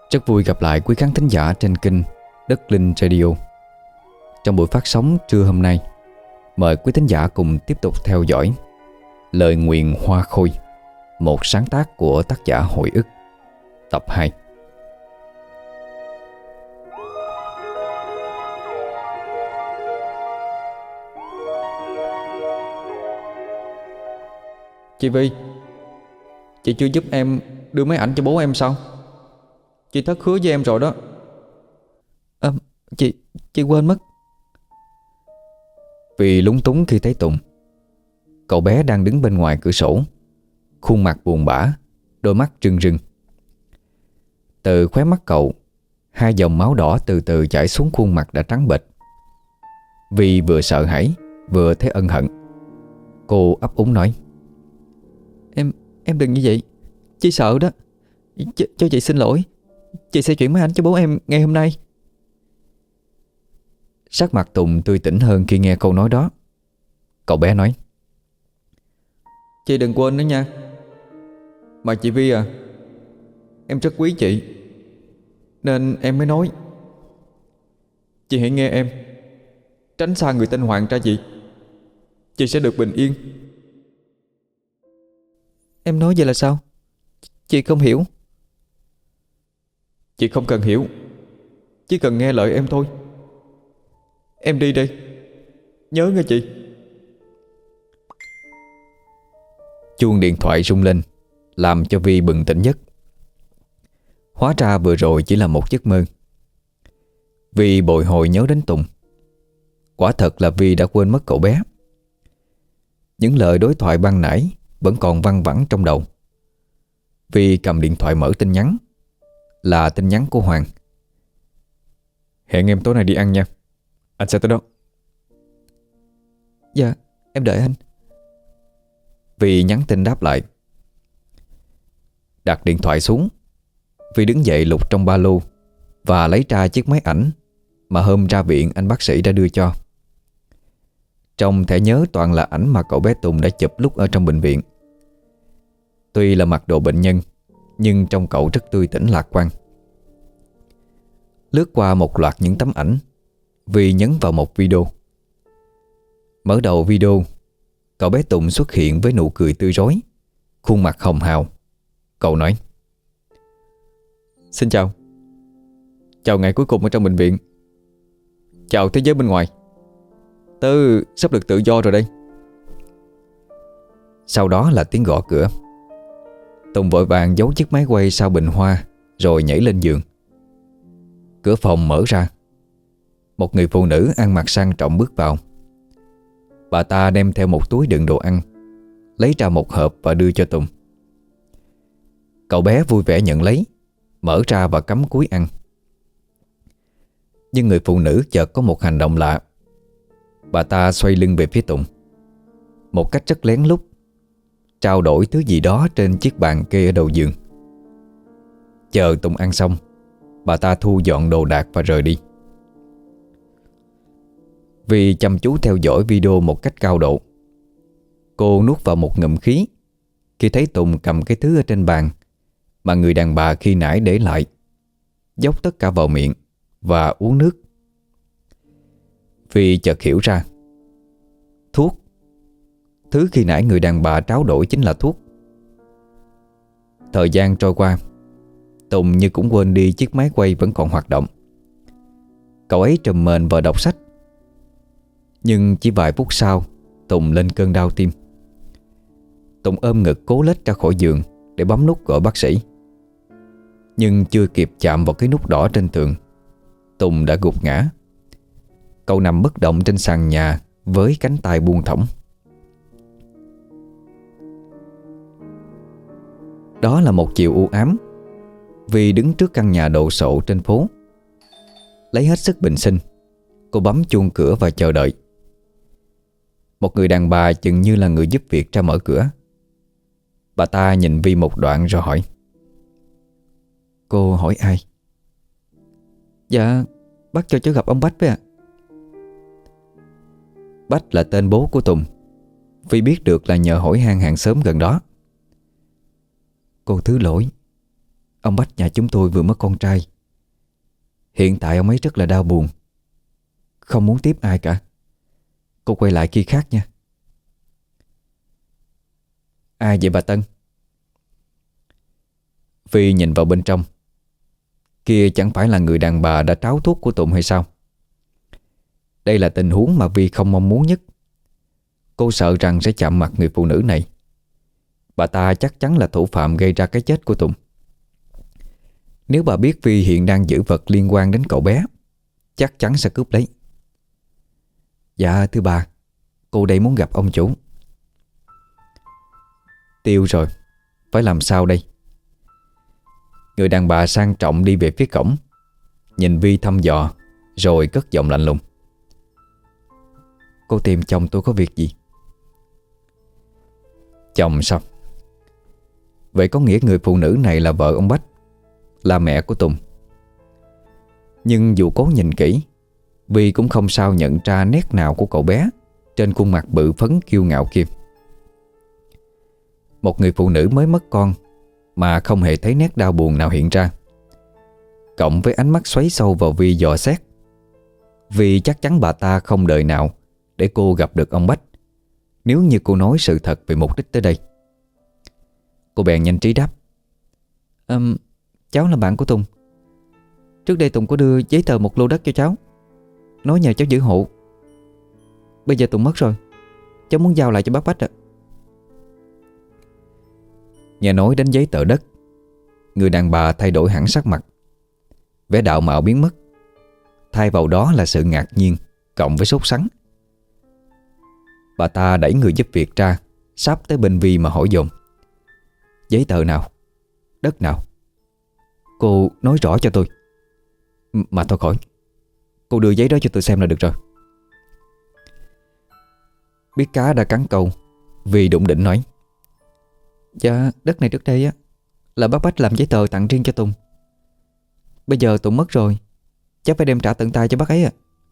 Rất vui gặp lại quý khán thính giả trên kênh Đất Linh Radio. Trong buổi phát sóng trưa hôm nay, mời quý thính giả cùng tiếp tục theo dõi Lời Nguyền Hoa Khôi, một sáng tác của tác giả Hồi Ức, tập 2. Chị Vi, chị chưa giúp em đưa máy ảnh cho bố em sao? Chị thất hứa với em rồi đó. Chị quên mất. Vì lúng túng khi thấy Tùng. Cậu bé đang đứng bên ngoài cửa sổ, khuôn mặt buồn bã, đôi mắt rưng rưng. Từ khóe mắt cậu, hai dòng máu đỏ từ từ chảy xuống khuôn mặt đã trắng bệch. Vì vừa sợ hãi vừa thấy ân hận. Cô ấp úng nói: Em đừng như vậy, chị sợ đó. Cho chị xin lỗi. Chị sẽ chuyển máy ảnh cho bố em ngay hôm nay. Sắc mặt Tùng tươi tỉnh hơn khi nghe câu nói đó. Cậu bé nói: Chị đừng quên nữa nha. Mà chị Vi à, em rất quý chị, nên em mới nói. Chị hãy nghe em, tránh xa người tên Hoàng ra chị sẽ được bình yên. Em nói vậy là sao? Chị không hiểu. Chị không cần hiểu, chỉ cần nghe lời em thôi. Em đi đây, nhớ nghe chị. Chuông điện thoại rung lên, làm cho Vi bừng tỉnh giấc. Hóa ra vừa rồi chỉ là một giấc mơ. Vi bồi hồi nhớ đến Tùng. Quả thật là Vi đã quên mất cậu bé. Những lời đối thoại ban nãy vẫn còn văng vẳng trong đầu. Vi cầm điện thoại mở tin nhắn. Là tin nhắn của Hoàng: Hẹn em tối nay đi ăn nha, anh sẽ tới đó. Dạ, em đợi anh. Vi nhắn tin đáp lại. Đặt điện thoại xuống, Vi đứng dậy lục trong ba lô và lấy ra chiếc máy ảnh mà hôm ra viện anh bác sĩ đã đưa cho. Trong thẻ nhớ toàn là ảnh mà cậu bé Tùng đã chụp lúc ở trong bệnh viện. Tuy là mặc đồ bệnh nhân, nhưng trông cậu rất tươi tỉnh lạc quan. Lướt qua một loạt những tấm ảnh, Vi nhấn vào một video. Mở đầu video, cậu bé Tùng xuất hiện với nụ cười tươi rói, khuôn mặt hồng hào. Cậu nói: Xin chào. Chào ngày cuối cùng ở trong bệnh viện. Chào thế giới bên ngoài. Tớ sắp được tự do rồi đây. Sau đó là tiếng gõ cửa. Tùng vội vàng giấu chiếc máy quay sau bình hoa, rồi nhảy lên giường. Cửa phòng mở ra. Một người phụ nữ ăn mặc sang trọng bước vào. Bà ta đem theo một túi đựng đồ ăn, lấy ra một hộp và đưa cho Tùng. Cậu bé vui vẻ nhận lấy, mở ra và cắm cúi ăn. Nhưng người phụ nữ chợt có một hành động lạ. Bà ta xoay lưng về phía Tùng, một cách rất lén lút, trao đổi thứ gì đó trên chiếc bàn kê ở đầu giường. Chờ Tùng ăn xong, bà ta thu dọn đồ đạc và rời đi. Vì chăm chú theo dõi video một cách cao độ, cô nuốt vào một ngụm khí khi thấy Tùng cầm cái thứ ở trên bàn mà người đàn bà khi nãy để lại, dốc tất cả vào miệng và uống nước. Vì chợt hiểu ra, thuốc. Thứ khi nãy người đàn bà tráo đổi chính là thuốc. Thời gian trôi qua, Tùng như cũng quên đi chiếc máy quay vẫn còn hoạt động. Cậu ấy trùm mền vào đọc sách. Nhưng chỉ vài phút sau, Tùng lên cơn đau tim. Tùng ôm ngực cố lết ra khỏi giường để bấm nút gọi bác sĩ. Nhưng chưa kịp chạm vào cái nút đỏ trên tường, Tùng đã gục ngã. Cậu nằm bất động trên sàn nhà với cánh tay buông thõng. Đó là một chiều u ám. Vi đứng trước căn nhà đồ sộ trên phố. Lấy hết sức bình sinh, cô bấm chuông cửa và chờ đợi. Một người đàn bà chừng như là người giúp việc ra mở cửa. Bà ta nhìn Vi một đoạn rồi hỏi: Cô hỏi ai? Dạ, bác cho cháu gặp ông Bách với ạ. Bách là tên bố của Tùng. Vi biết được là nhờ hỏi han hàng xóm gần đó. Cô thứ lỗi, Ông Bách nhà chúng tôi vừa mất con trai. Hiện tại ông ấy rất là đau buồn, không muốn tiếp ai cả. Cô quay lại khi khác nha. Ai vậy bà Tân? Phi nhìn vào bên trong. Kia chẳng phải là người đàn bà đã tráo thuốc của Tùng hay sao? Đây là tình huống mà Vi không mong muốn nhất. Cô sợ rằng sẽ chạm mặt người phụ nữ này. Bà ta chắc chắn là thủ phạm gây ra cái chết của Tùng. Nếu bà biết Vi hiện đang giữ vật liên quan đến cậu bé, chắc chắn sẽ cướp lấy. Dạ thưa bà, cô đây muốn gặp ông chủ. Tiêu rồi, phải làm sao đây? Người đàn bà sang trọng đi về phía cổng, nhìn Vi thăm dò, rồi cất giọng lạnh lùng. Cô tìm chồng tôi có việc gì? Chồng sao? Vậy có nghĩa người phụ nữ này là vợ ông Bách, là mẹ của Tùng. Nhưng dù cố nhìn kỹ, Vi cũng không sao nhận ra nét nào của cậu bé trên khuôn mặt bự phấn kiêu ngạo kia. Một người phụ nữ mới mất con mà không hề thấy nét đau buồn nào hiện ra, cộng với ánh mắt xoáy sâu vào Vi dò xét, vì chắc chắn bà ta không đợi nào để cô gặp được ông Bách nếu như cô nói sự thật về mục đích tới đây. Cô bèn nhanh trí đáp. Cháu là bạn của Tùng. Trước đây Tùng có đưa giấy tờ một lô đất cho cháu, nói nhờ cháu giữ hộ. Bây giờ Tùng mất rồi, cháu muốn giao lại cho bác Bách ạ. Nghe nói đến giấy tờ đất, người đàn bà thay đổi hẳn sắc mặt. Vẻ đạo mạo biến mất, thay vào đó là sự ngạc nhiên cộng với sốt sắng. Bà ta đẩy người giúp việc ra, sắp tới bên Vi mà hỏi dồn. Giấy tờ nào? Đất nào? Cô nói rõ cho tôi. Mà thôi khỏi, cô đưa giấy đó cho tôi xem là được rồi. Biết cá đã cắn câu, Vi đụng đỉnh nói. Dạ, đất này trước đây á là bác Bách làm giấy tờ tặng riêng cho Tùng. Bây giờ Tùng mất rồi, chắc phải đem trả tận tay cho bác ấy ạ.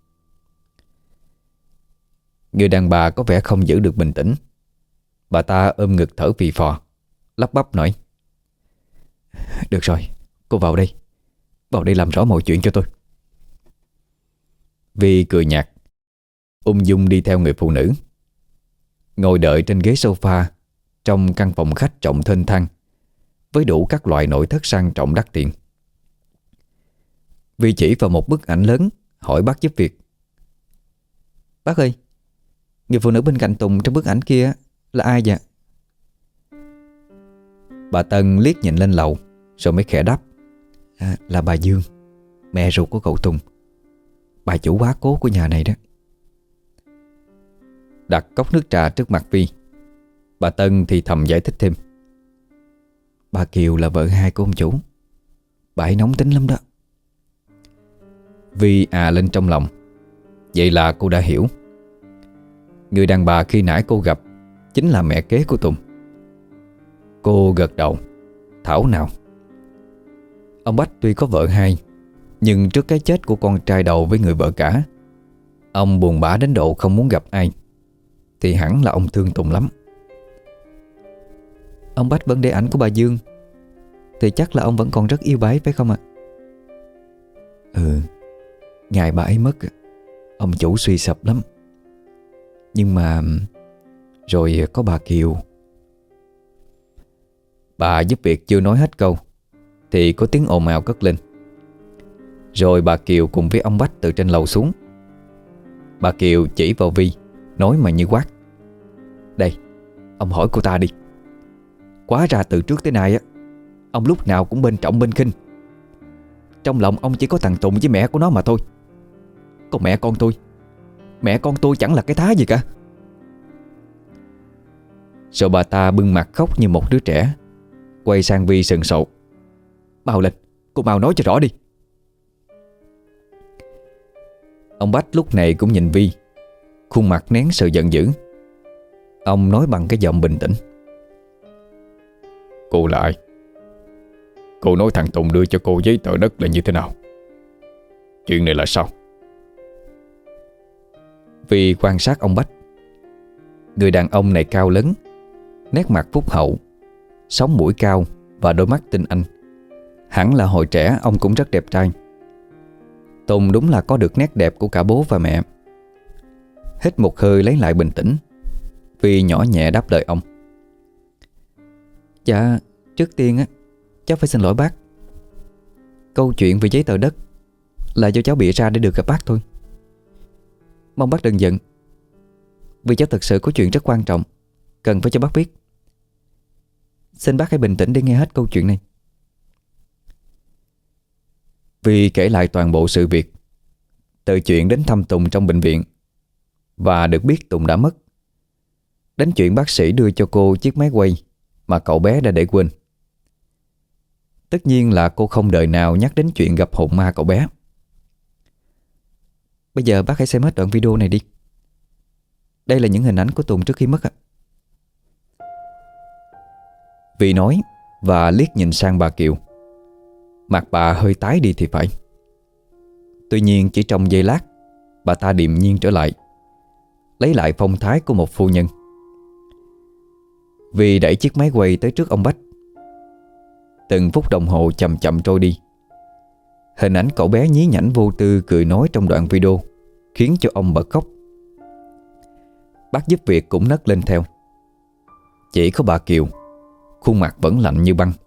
Người đàn bà có vẻ không giữ được bình tĩnh. Bà ta ôm ngực thở phì phò, lắp bắp nói. Được rồi, cô vào đây. Vào đây làm rõ mọi chuyện cho tôi. Vi cười nhạt, ung dung đi theo người phụ nữ, ngồi đợi trên ghế sofa trong căn phòng khách rộng thênh thang với đủ các loại nội thất sang trọng đắt tiền. Vi chỉ vào một bức ảnh lớn, hỏi bác giúp việc. Bác ơi, người phụ nữ bên cạnh Tùng trong bức ảnh kia là ai vậy? Bà Tân liếc nhìn lên lầu rồi mới khẽ đáp. Là bà Dương, mẹ ruột của cậu Tùng, bà chủ quá cố của nhà này đó. Đặt cốc nước trà trước mặt Vi, bà Tân thì thầm giải thích thêm. Bà Kiều là vợ hai của ông chủ, bà ấy nóng tính lắm đó. Vi lên trong lòng. Vậy là cô đã hiểu. Người đàn bà khi nãy cô gặp chính là mẹ kế của Tùng. Cô gật đầu, thảo nào. Ông Bách tuy có vợ hai, nhưng trước cái chết của con trai đầu với người vợ cả, ông buồn bã đến độ không muốn gặp ai. Thì hẳn là ông thương Tùng lắm. Ông Bách vẫn để ảnh của bà Dương, thì chắc là ông vẫn còn rất yêu bà ấy phải không ạ? Ngày bà ấy mất, ông chủ suy sụp lắm. Nhưng mà rồi có bà Kiều. Bà giúp việc chưa nói hết câu thì có tiếng ồn ào cất lên. Rồi bà Kiều cùng với ông Bách từ trên lầu xuống. Bà Kiều chỉ vào Vi, nói mà như quát. Đây, ông hỏi cô ta đi. Quá ra từ trước tới nay á, ông lúc nào cũng bên trọng bên khinh. Trong lòng ông chỉ có thằng Tùng với mẹ của nó mà thôi. Còn mẹ con tôi chẳng là cái thá gì cả. Rồi bà ta bưng mặt khóc như một đứa trẻ, quay sang Vi sừng sộ. Mau lên, cô mau nói cho rõ đi. Ông Bách lúc này cũng nhìn Vi, khuôn mặt nén sự giận dữ. Ông nói bằng cái giọng bình tĩnh. Cô là ai? Cô nói thằng Tùng đưa cho cô giấy tờ đất là như thế nào? Chuyện này là sao? Vi quan sát ông Bách. Người đàn ông này cao lớn, nét mặt phúc hậu, sống mũi cao và đôi mắt tinh anh, Hẳn là hồi trẻ ông cũng rất đẹp trai. Tùng đúng là có được nét đẹp của cả bố và mẹ. Hít một hơi lấy lại bình tĩnh, Vi nhỏ nhẹ đáp lời ông. Dạ, trước tiên á, cháu phải xin lỗi bác. Câu chuyện về giấy tờ đất là do cháu bịa ra để được gặp bác thôi. Mong bác đừng giận, vì cháu thực sự có chuyện rất quan trọng cần phải cho bác biết. Xin bác hãy bình tĩnh để nghe hết câu chuyện này. Vi kể lại toàn bộ sự việc, từ chuyện đến thăm Tùng trong bệnh viện và được biết Tùng đã mất, đến chuyện bác sĩ đưa cho cô chiếc máy quay mà cậu bé đã để quên. Tất nhiên là cô không đời nào nhắc đến chuyện gặp hồn ma cậu bé. Bây giờ bác hãy xem hết đoạn video này đi. Đây là những hình ảnh của Tùng trước khi mất ạ. Vi nói và liếc nhìn sang bà Kiều. Mặt bà hơi tái đi thì phải. Tuy nhiên chỉ trong giây lát, bà ta điềm nhiên trở lại, lấy lại phong thái của một phu nhân. Vi đẩy chiếc máy quay tới trước ông Bách. Từng phút đồng hồ chậm chậm trôi đi. Hình ảnh cậu bé nhí nhảnh vô tư cười nói trong đoạn video khiến cho ông bật khóc. Bác giúp việc cũng nấc lên theo. Chỉ có bà Kiều, khuôn mặt vẫn lạnh như băng.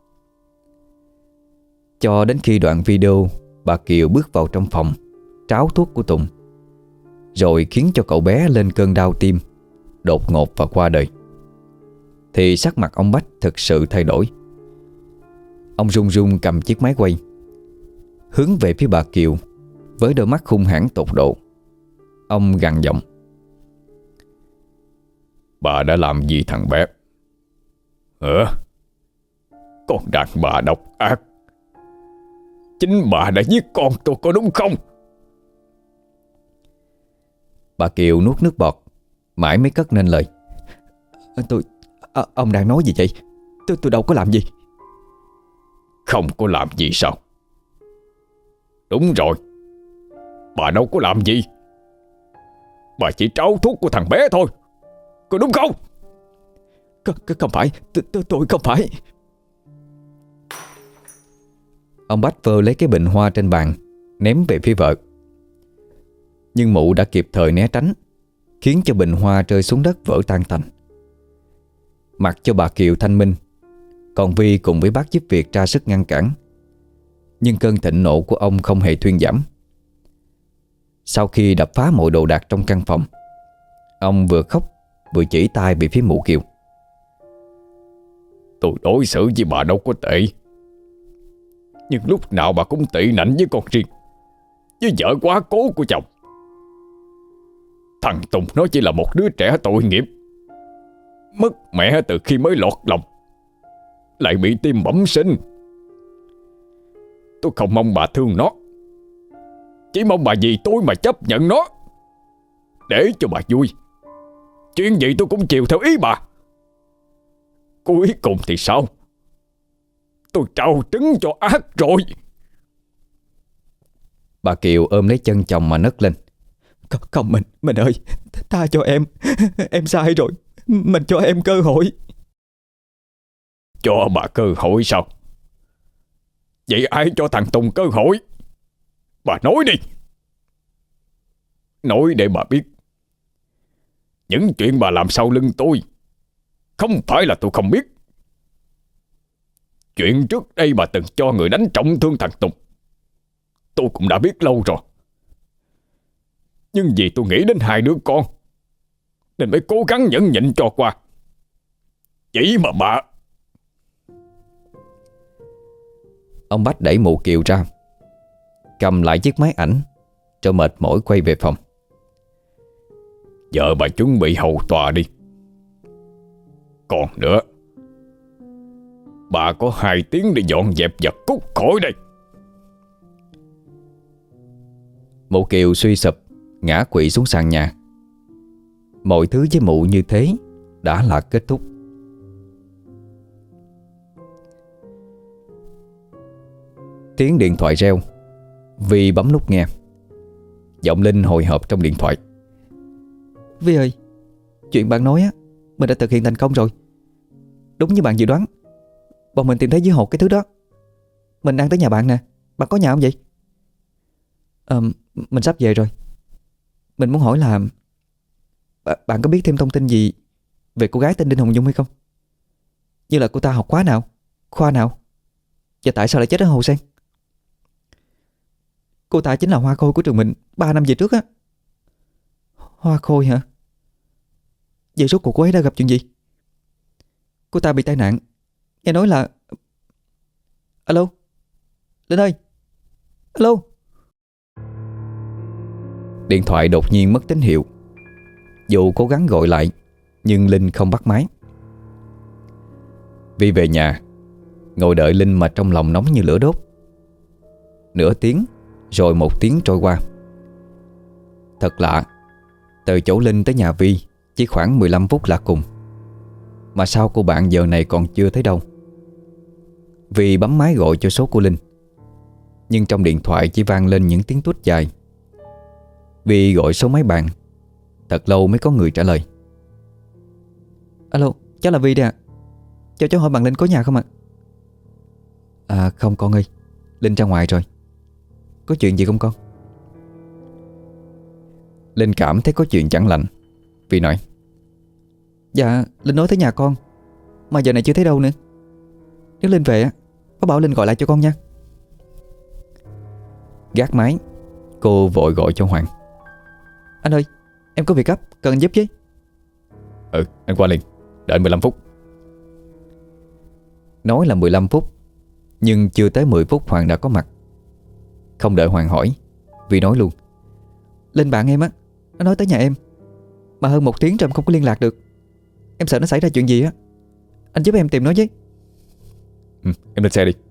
Cho đến khi đoạn video bà Kiều bước vào trong phòng tráo thuốc của Tùng, rồi khiến cho cậu bé lên cơn đau tim đột ngột và qua đời, thì sắc mặt ông Bách thực sự thay đổi. Ông run run cầm chiếc máy quay, hướng về phía bà Kiều với đôi mắt hung hãn tột độ. Ông gằn giọng: Bà đã làm gì thằng bé? Hả? Con đàn bà độc ác. Chính bà đã giết con tôi có đúng không? Bà Kiều nuốt nước bọt, mãi mới cất nên lời: Ông đang nói gì vậy? Tôi đâu có làm gì. Không có làm gì sao? Đúng rồi, bà đâu có làm gì. Bà chỉ tráo thuốc của thằng bé thôi, có đúng không? Không phải, tôi không phải. Ông Bách vơ lấy cái bình hoa trên bàn, ném về phía vợ. Nhưng mụ đã kịp thời né tránh, khiến cho bình hoa rơi xuống đất vỡ tan tành. Mặc cho bà Kiều thanh minh, còn Vi cùng với bác giúp việc ra sức ngăn cản, nhưng cơn thịnh nộ của ông không hề thuyên giảm. Sau khi đập phá mọi đồ đạc trong căn phòng, ông vừa khóc vừa chỉ tay về phía mụ Kiều: Tôi đối xử với bà đâu có tệ, nhưng lúc nào bà cũng tị nạnh với con riêng, với vợ quá cố của chồng. Thằng Tùng nó chỉ là một đứa trẻ tội nghiệp, mất mẹ từ khi mới lọt lòng, lại bị tim bẩm sinh. Tôi không mong bà thương nó, chỉ mong bà vì tôi mà chấp nhận nó, để cho bà vui. Chuyện gì tôi cũng chiều theo ý bà. Cuối cùng thì sao? Tôi trao trứng cho ác rồi. Bà Kiều ôm lấy chân chồng mà nấc lên: Không, mình ơi, tha cho em. Em sai rồi, mình cho em cơ hội. Cho bà cơ hội sao? Vậy ai cho thằng Tùng cơ hội? Bà nói đi. Nói để bà biết, những chuyện bà làm sau lưng tôi không phải là tôi không biết. Chuyện trước đây bà từng cho người đánh trọng thương thằng Tùng, tôi cũng đã biết lâu rồi. Nhưng vì tôi nghĩ đến hai đứa con nên mới cố gắng nhẫn nhịn cho qua. Vậy mà bà... Ông Bách đẩy mụ Kiều ra, cầm lại chiếc máy ảnh, cho mệt mỏi quay về phòng. Giờ bà chuẩn bị hầu tòa đi. Còn nữa, bà có 2 tiếng để dọn dẹp vật cút khỏi đây. Mụ Kiều suy sụp ngã quỵ xuống sàn nhà. Mọi thứ với mụ như thế đã là kết thúc. Tiếng điện thoại reo. Vi bấm nút nghe. Giọng Linh hồi hộp trong điện thoại: Vi ơi, chuyện bạn nói á, mình đã thực hiện thành công rồi. Đúng như bạn dự đoán, bọn mình tìm thấy dưới hồ cái thứ đó. Mình đang tới nhà bạn nè. Bạn có nhà không vậy? Mình sắp về rồi. Mình muốn hỏi là bạn có biết thêm thông tin gì về cô gái tên Đinh Hồng Nhung hay không? Như là cô ta học khóa nào, khoa nào, và tại sao lại chết ở Hồ Sen? Cô ta chính là hoa khôi của trường mình 3 năm về trước á. Hoa khôi hả? Vậy rốt cuộc cô ấy đã gặp chuyện gì? Cô ta bị tai nạn. Nghe nói là... Alo Linh ơi. Alo. Điện thoại đột nhiên mất tín hiệu. Dù cố gắng gọi lại nhưng Linh không bắt máy. Vi về nhà, ngồi đợi Linh mà trong lòng nóng như lửa đốt. Nửa tiếng rồi 1 tiếng trôi qua. Thật lạ, từ chỗ Linh tới nhà Vi chỉ khoảng 15 phút là cùng, mà sao cô bạn giờ này còn chưa thấy đâu. Vi bấm máy gọi cho số của Linh, nhưng trong điện thoại chỉ vang lên những tiếng tút dài. Vi gọi số máy bàn, thật lâu mới có người trả lời. Alo, cháu là Vi đây ạ. Cho cháu hỏi bạn Linh có nhà không ạ? Không con ơi, Linh ra ngoài rồi. Có chuyện gì không con? Linh cảm thấy có chuyện chẳng lành. Vi nói: Dạ, Linh nói tới nhà con, mà giờ này chưa thấy đâu nữa. Nếu Linh về á, có bảo Linh gọi lại cho con nha. Gác máy, cô vội gọi cho Hoàng. Anh ơi, em có việc gấp, cần anh giúp với. Anh qua liền, đợi 15 phút. Nói là 15 phút, nhưng chưa tới 10 phút Hoàng đã có mặt. Không đợi Hoàng hỏi, Vi nói luôn: Linh bạn em á, nó nói tới nhà em, mà hơn 1 tiếng rồi em không có liên lạc được. Em sợ nó xảy ra chuyện gì á. Anh giúp em tìm nó với. Em lên xe đi.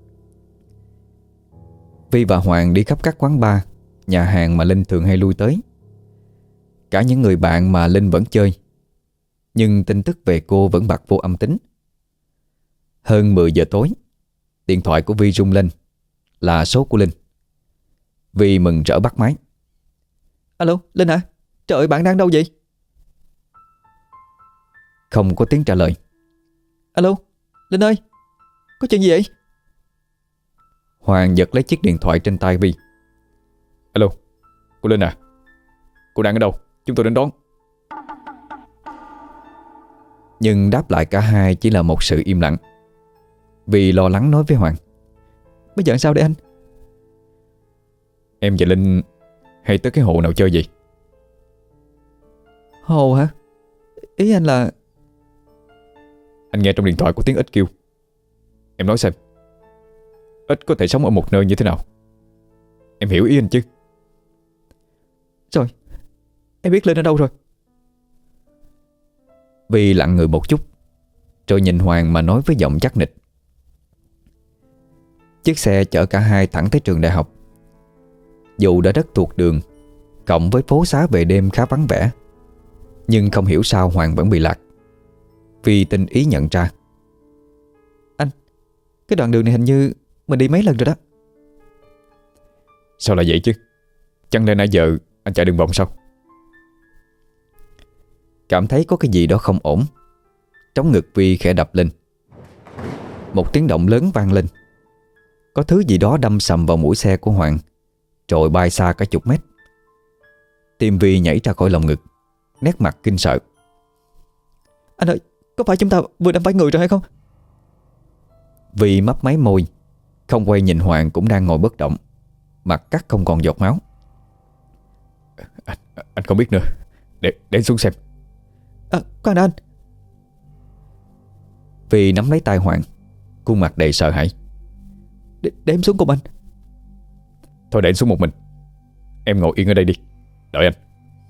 Vi và Hoàng đi khắp các quán bar, nhà hàng mà Linh thường hay lui tới. Cả những người bạn mà Linh vẫn chơi, nhưng tin tức về cô vẫn bặt vô âm tín. Hơn 10 giờ tối, điện thoại của Vi rung lên, là số của Linh. Vi mừng rỡ bắt máy. Alo, Linh hả? Trời ơi, bạn đang đâu vậy? Không có tiếng trả lời. Alo, Linh ơi, có chuyện gì vậy? Hoàng giật lấy chiếc điện thoại trên tay Vi. Alo, cô Linh à, cô đang ở đâu? Chúng tôi đến đón. Nhưng đáp lại cả hai chỉ là một sự im lặng. Vi lo lắng nói với Hoàng: Bây giờ sao đây anh? Em và Linh hay tới cái hồ nào chơi gì? Hồ hả? Ý anh là... Anh nghe trong điện thoại có tiếng ếch kêu. Em nói xem, ếch có thể sống ở một nơi như thế nào? Em hiểu ý anh chứ? Rồi, em biết Linh ở đâu rồi. Vi lặng người một chút, rồi nhìn Hoàng mà nói với giọng chắc nịch. Chiếc xe chở cả hai thẳng tới trường đại học. Dù đã rất thuộc đường, cộng với phố xá về đêm khá vắng vẻ, nhưng không hiểu sao Hoàng vẫn bị lạc. Vi tinh ý nhận ra: Anh, cái đoạn đường này hình như mình đi mấy lần rồi đó. Sao lại vậy chứ? Chẳng lẽ nãy giờ anh chạy đường vòng sao? Cảm thấy có cái gì đó không ổn, trống ngực Vi khẽ đập lên. Một tiếng động lớn vang lên. Có thứ gì đó đâm sầm vào mũi xe của Hoàng, rồi bay xa cả chục mét. Tim Vi nhảy ra khỏi lồng ngực, nét mặt kinh sợ. Anh ơi, có phải chúng ta vừa đâm phải người rồi hay không? Vi mấp máy môi, không quay nhìn Hoàng cũng đang ngồi bất động, mặt cắt không còn giọt máu. Anh không biết nữa. Để em xuống xem. Khoan đã anh. Vi nắm lấy tay Hoàng, khuôn mặt đầy sợ hãi. Để em xuống cùng anh. Thôi để anh xuống một mình. Em ngồi yên ở đây đi, đợi anh.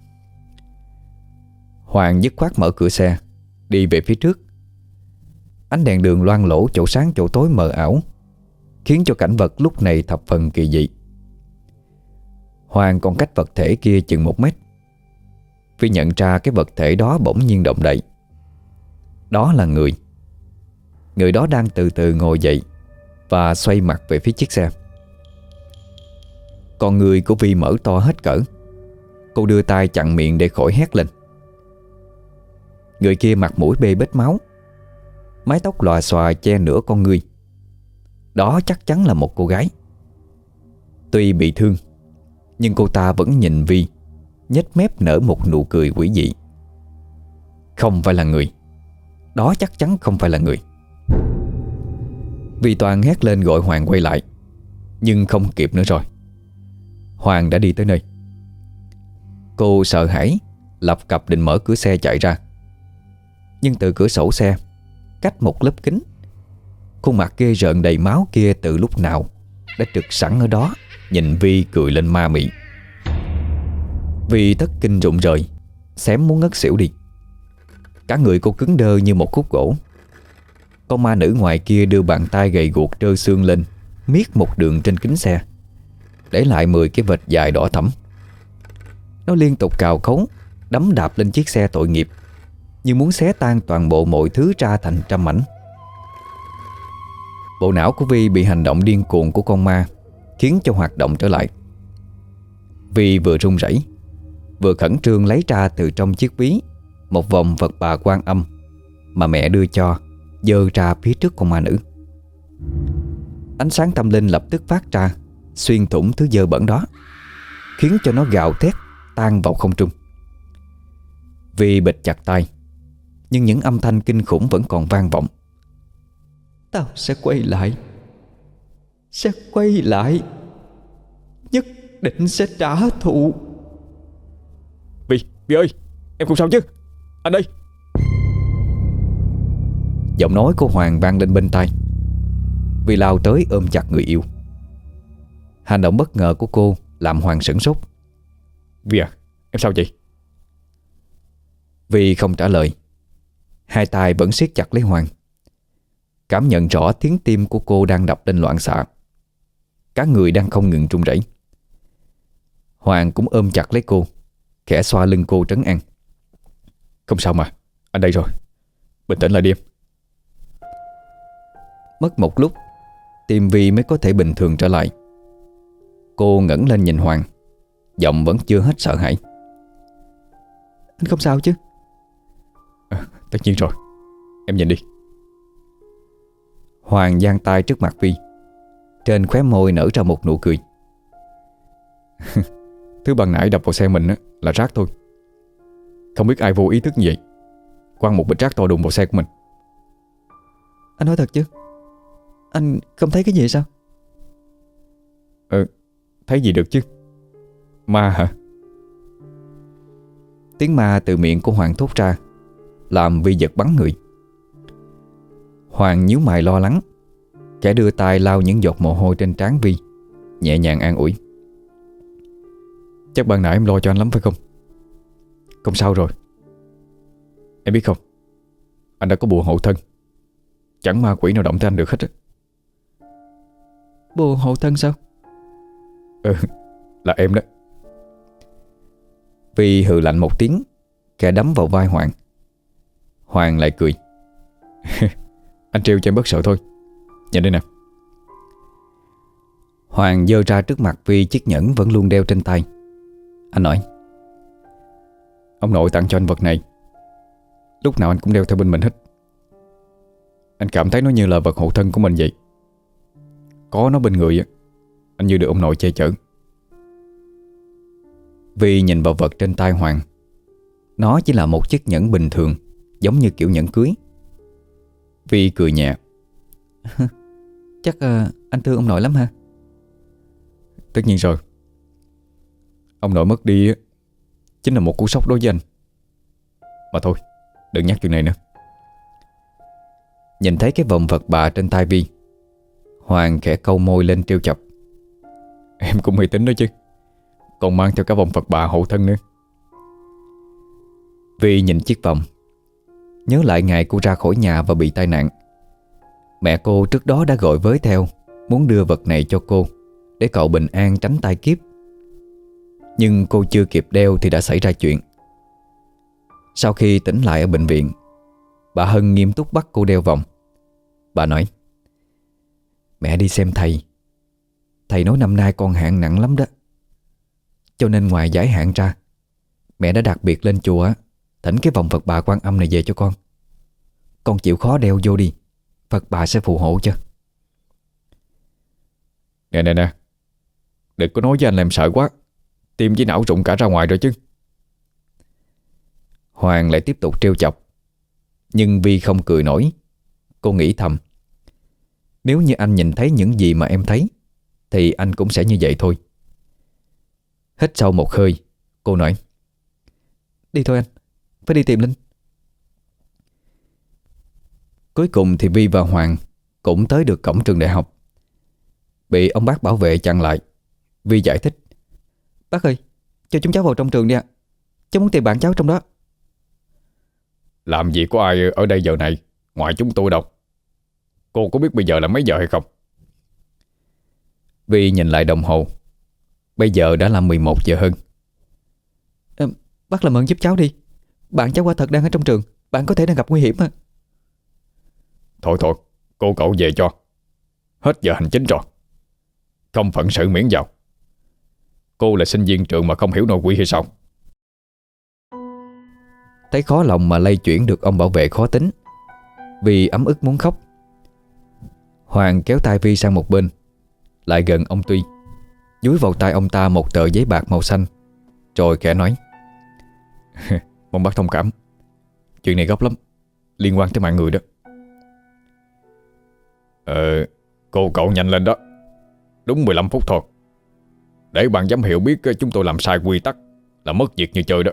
Hoàng dứt khoát mở cửa xe, đi về phía trước. Ánh đèn đường loang lổ chỗ sáng chỗ tối mờ ảo, khiến cho cảnh vật lúc này thập phần kỳ dị. Hoàng còn cách vật thể kia chừng 1 mét. Vi nhận ra cái vật thể đó bỗng nhiên động đậy. Đó là người. Người đó đang từ từ ngồi dậy và xoay mặt về phía chiếc xe. Con người của Vi mở to hết cỡ. Cô đưa tay chặn miệng để khỏi hét lên. Người kia mặt mũi bê bết máu, mái tóc lòa xòa che nửa con người. đó chắc chắn là một cô gái. Tuy bị thương, nhưng cô ta vẫn nhìn Vi, nhếch mép nở một nụ cười quỷ dị. Không phải là người. Đó chắc chắn không phải là người. Vi Toàn hét lên gọi Hoàng quay lại, nhưng không kịp nữa rồi. Hoàng đã đi tới nơi. Cô sợ hãi, lập cập định mở cửa xe chạy ra. Nhưng từ cửa sổ xe, cách một lớp kính, khuôn mặt ghê rợn đầy máu kia từ lúc nào đã trực sẵn ở đó, nhìn Vi cười lên ma mị. Vi thất kinh rụng rời, xém muốn ngất xỉu đi. Cả người cô cứng đơ như một khúc gỗ. Con ma nữ ngoài kia đưa bàn tay gầy guộc trơ xương lên, miết một đường trên kính xe, để lại 10 cái vệt dài đỏ thẫm. Nó liên tục cào cấu, đấm đạp lên chiếc xe tội nghiệp, như muốn xé tan toàn bộ mọi thứ ra thành trăm mảnh. Bộ não của Vi bị hành động điên cuồng của con ma khiến cho hoạt động trở lại. Vi vừa run rẩy, vừa khẩn trương lấy ra từ trong chiếc ví một vòng vật bà Quan Âm mà mẹ đưa cho, giơ ra phía trước con ma nữ. Ánh sáng tâm linh lập tức phát ra, xuyên thủng thứ dơ bẩn đó, khiến cho nó gào thét tan vào không trung. Vi bịt chặt tai, nhưng những âm thanh kinh khủng vẫn còn vang vọng. Tao sẽ quay lại, sẽ quay lại, nhất định sẽ trả thù. Vi ơi, em không sao chứ? Anh đây. Giọng nói của Hoàng vang lên bên tai. Vi lao tới ôm chặt người yêu. Hành động bất ngờ của cô làm Hoàng sửng sốt. Vi à, em sao vậy? Vi không trả lời. Hai tay vẫn siết chặt lấy Hoàng, cảm nhận rõ tiếng tim của cô đang đập lên loạn xạ. Cả người đang không ngừng run rẩy. Hoàng cũng ôm chặt lấy cô, khẽ xoa lưng cô trấn an. Không sao mà, anh đây rồi. Bình tĩnh lại đi em. Mất một lúc, tim Vi mới có thể bình thường trở lại. Cô ngẩng lên nhìn Hoàng, giọng vẫn chưa hết sợ hãi. Anh không sao chứ? Tất nhiên rồi, em nhìn đi. Hoàng giang tay trước mặt Vi, trên khóe môi nở ra một nụ cười. Thứ ban nãy đập vào xe mình là rác thôi. Không biết ai vô ý thức như vậy, quăng một bịch rác to đùng vào xe của mình. Anh nói thật chứ? Anh không thấy cái gì sao? Thấy gì được chứ? Ma hả? Tiếng ma từ miệng của Hoàng thốt ra làm Vi giật bắn người. Hoàng nhíu mày lo lắng, kẻ đưa tay lau những giọt mồ hôi trên trán Vi, nhẹ nhàng an ủi. Chắc ban nãy em lo cho anh lắm phải không? Không sao rồi. Em biết không, anh đã có bùa hộ thân, chẳng ma quỷ nào động tới anh được hết á. Bùa hộ thân sao? Là em đó. Vi hừ lạnh một tiếng, kẻ đấm vào vai Hoàng. Hoàng lại cười. Anh trêu cho em bớt sợ thôi. Nhìn đây nè. Hoàng giơ ra trước mặt Vi chiếc nhẫn vẫn luôn đeo trên tay. Anh nói. Ông nội tặng cho anh vật này, lúc nào anh cũng đeo theo bên mình hết. Anh cảm thấy nó như là vật hộ thân của mình vậy. Có nó bên người, anh như được ông nội che chở. Vi nhìn vào vật trên tay Hoàng. Nó chỉ là một chiếc nhẫn bình thường, giống như kiểu nhẫn cưới. Vi cười nhẹ. Chắc anh thương ông nội lắm ha? Tất nhiên rồi. Ông nội mất đi chính là một cú sốc đối với anh. Mà thôi, đừng nhắc chuyện này nữa. Nhìn thấy cái vòng vật bà trên tay Vi, Hoàng khẽ câu môi lên trêu chọc. Em cũng mê tín đó chứ, còn mang theo cả vòng Phật bà hộ thân nữa. Vi nhìn chiếc vòng, nhớ lại ngày cô ra khỏi nhà và bị tai nạn. Mẹ cô trước đó đã gọi với theo, muốn đưa vật này cho cô để cậu bình an tránh tai kiếp. Nhưng cô chưa kịp đeo thì đã xảy ra chuyện. Sau khi tỉnh lại ở bệnh viện, bà Hân nghiêm túc bắt cô đeo vòng. Bà nói: Mẹ đi xem thầy. Thầy nói năm nay con hạn nặng lắm đó. Cho nên ngoài giải hạn ra, mẹ đã đặc biệt lên chùa thỉnh cái vòng Phật bà Quan Âm này về cho con. Con chịu khó đeo vô đi, Phật bà sẽ phù hộ cho. Nè nè nè, đừng có nói với anh làm sợ quá. Tim với não rụng cả ra ngoài rồi chứ. Hoàng lại tiếp tục trêu chọc. Nhưng Vi không cười nổi. Cô nghĩ thầm, nếu như anh nhìn thấy những gì mà em thấy thì anh cũng sẽ như vậy thôi. Hít sâu một hơi, cô nói, đi thôi anh, phải đi tìm Linh. Cuối cùng thì Vi và Hoàng cũng tới được cổng trường đại học. Bị ông bác bảo vệ chặn lại. Vi giải thích, bác ơi, cho chúng cháu vào trong trường đi ạ. Cháu muốn tìm bạn cháu trong đó. Làm gì có ai ở đây giờ này ngoài chúng tôi đâu. Cô có biết bây giờ là mấy giờ hay không? Vi nhìn lại đồng hồ. Bây giờ đã là 11 giờ hơn. Bác làm ơn giúp cháu đi. Bạn cháu quả thật đang ở trong trường. Bạn có thể đang gặp nguy hiểm à. Thôi thôi, cô cậu về cho. Hết giờ hành chính rồi. Không phận sự miễn vào. Cô là sinh viên trường mà không hiểu nội quy hay sao? Thấy khó lòng mà lay chuyển được ông bảo vệ khó tính, Vi ấm ức muốn khóc. Hoàng kéo tay Vi sang một bên, lại gần ông Tuy, dúi vào tay ông ta một tờ giấy bạc màu xanh, rồi khẽ nói, mong bác thông cảm. Chuyện này gấp lắm, liên quan tới mạng người đó. Cô cậu nhanh lên đó. Đúng 15 phút thôi. Để ban giám hiệu biết chúng tôi làm sai quy tắc là mất việc như chơi đó.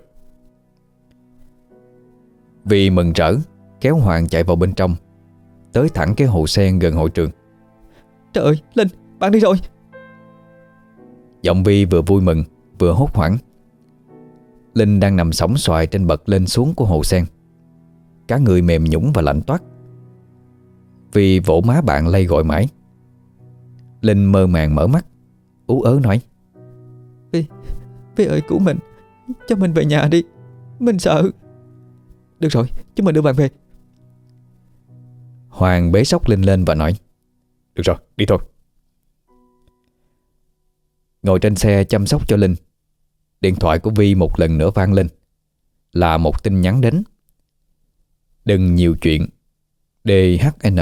Vi mừng rỡ kéo Hoàng chạy vào bên trong, tới thẳng cái hồ sen gần hội trường. Trời ơi, Linh, bạn đi rồi. Giọng Vi vừa vui mừng vừa hốt hoảng. Linh đang nằm sõng xoài trên bậc lên xuống của hồ sen, cả người mềm nhũn và lạnh toát. Vi vỗ má bạn lay gọi mãi. Linh mơ màng mở mắt, ú ớ nói, Vi ơi, cứu mình. Cho mình về nhà đi. Mình sợ. Được rồi, chúng mình đưa bạn về. Hoàng bế xốc Linh lên và nói, được rồi, đi thôi. Ngồi trên xe chăm sóc cho Linh, điện thoại của Vi một lần nữa vang lên. Là một tin nhắn đến: đừng nhiều chuyện, DHN.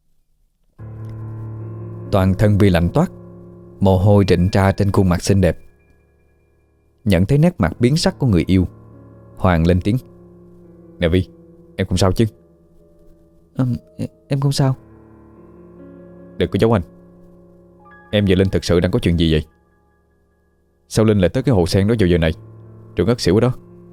Toàn thân Vi lạnh toát, mồ hôi rịn ra trên khuôn mặt xinh đẹp. Nhận thấy nét mặt biến sắc của người yêu, Hoàng lên tiếng, nè Vi, em không sao chứ? Em không sao. Đừng có giấu anh. Em và Linh thực sự đang có chuyện gì vậy? Sao Linh lại tới cái hồ sen đó vào giờ này, rồi ngất xỉu ở đó?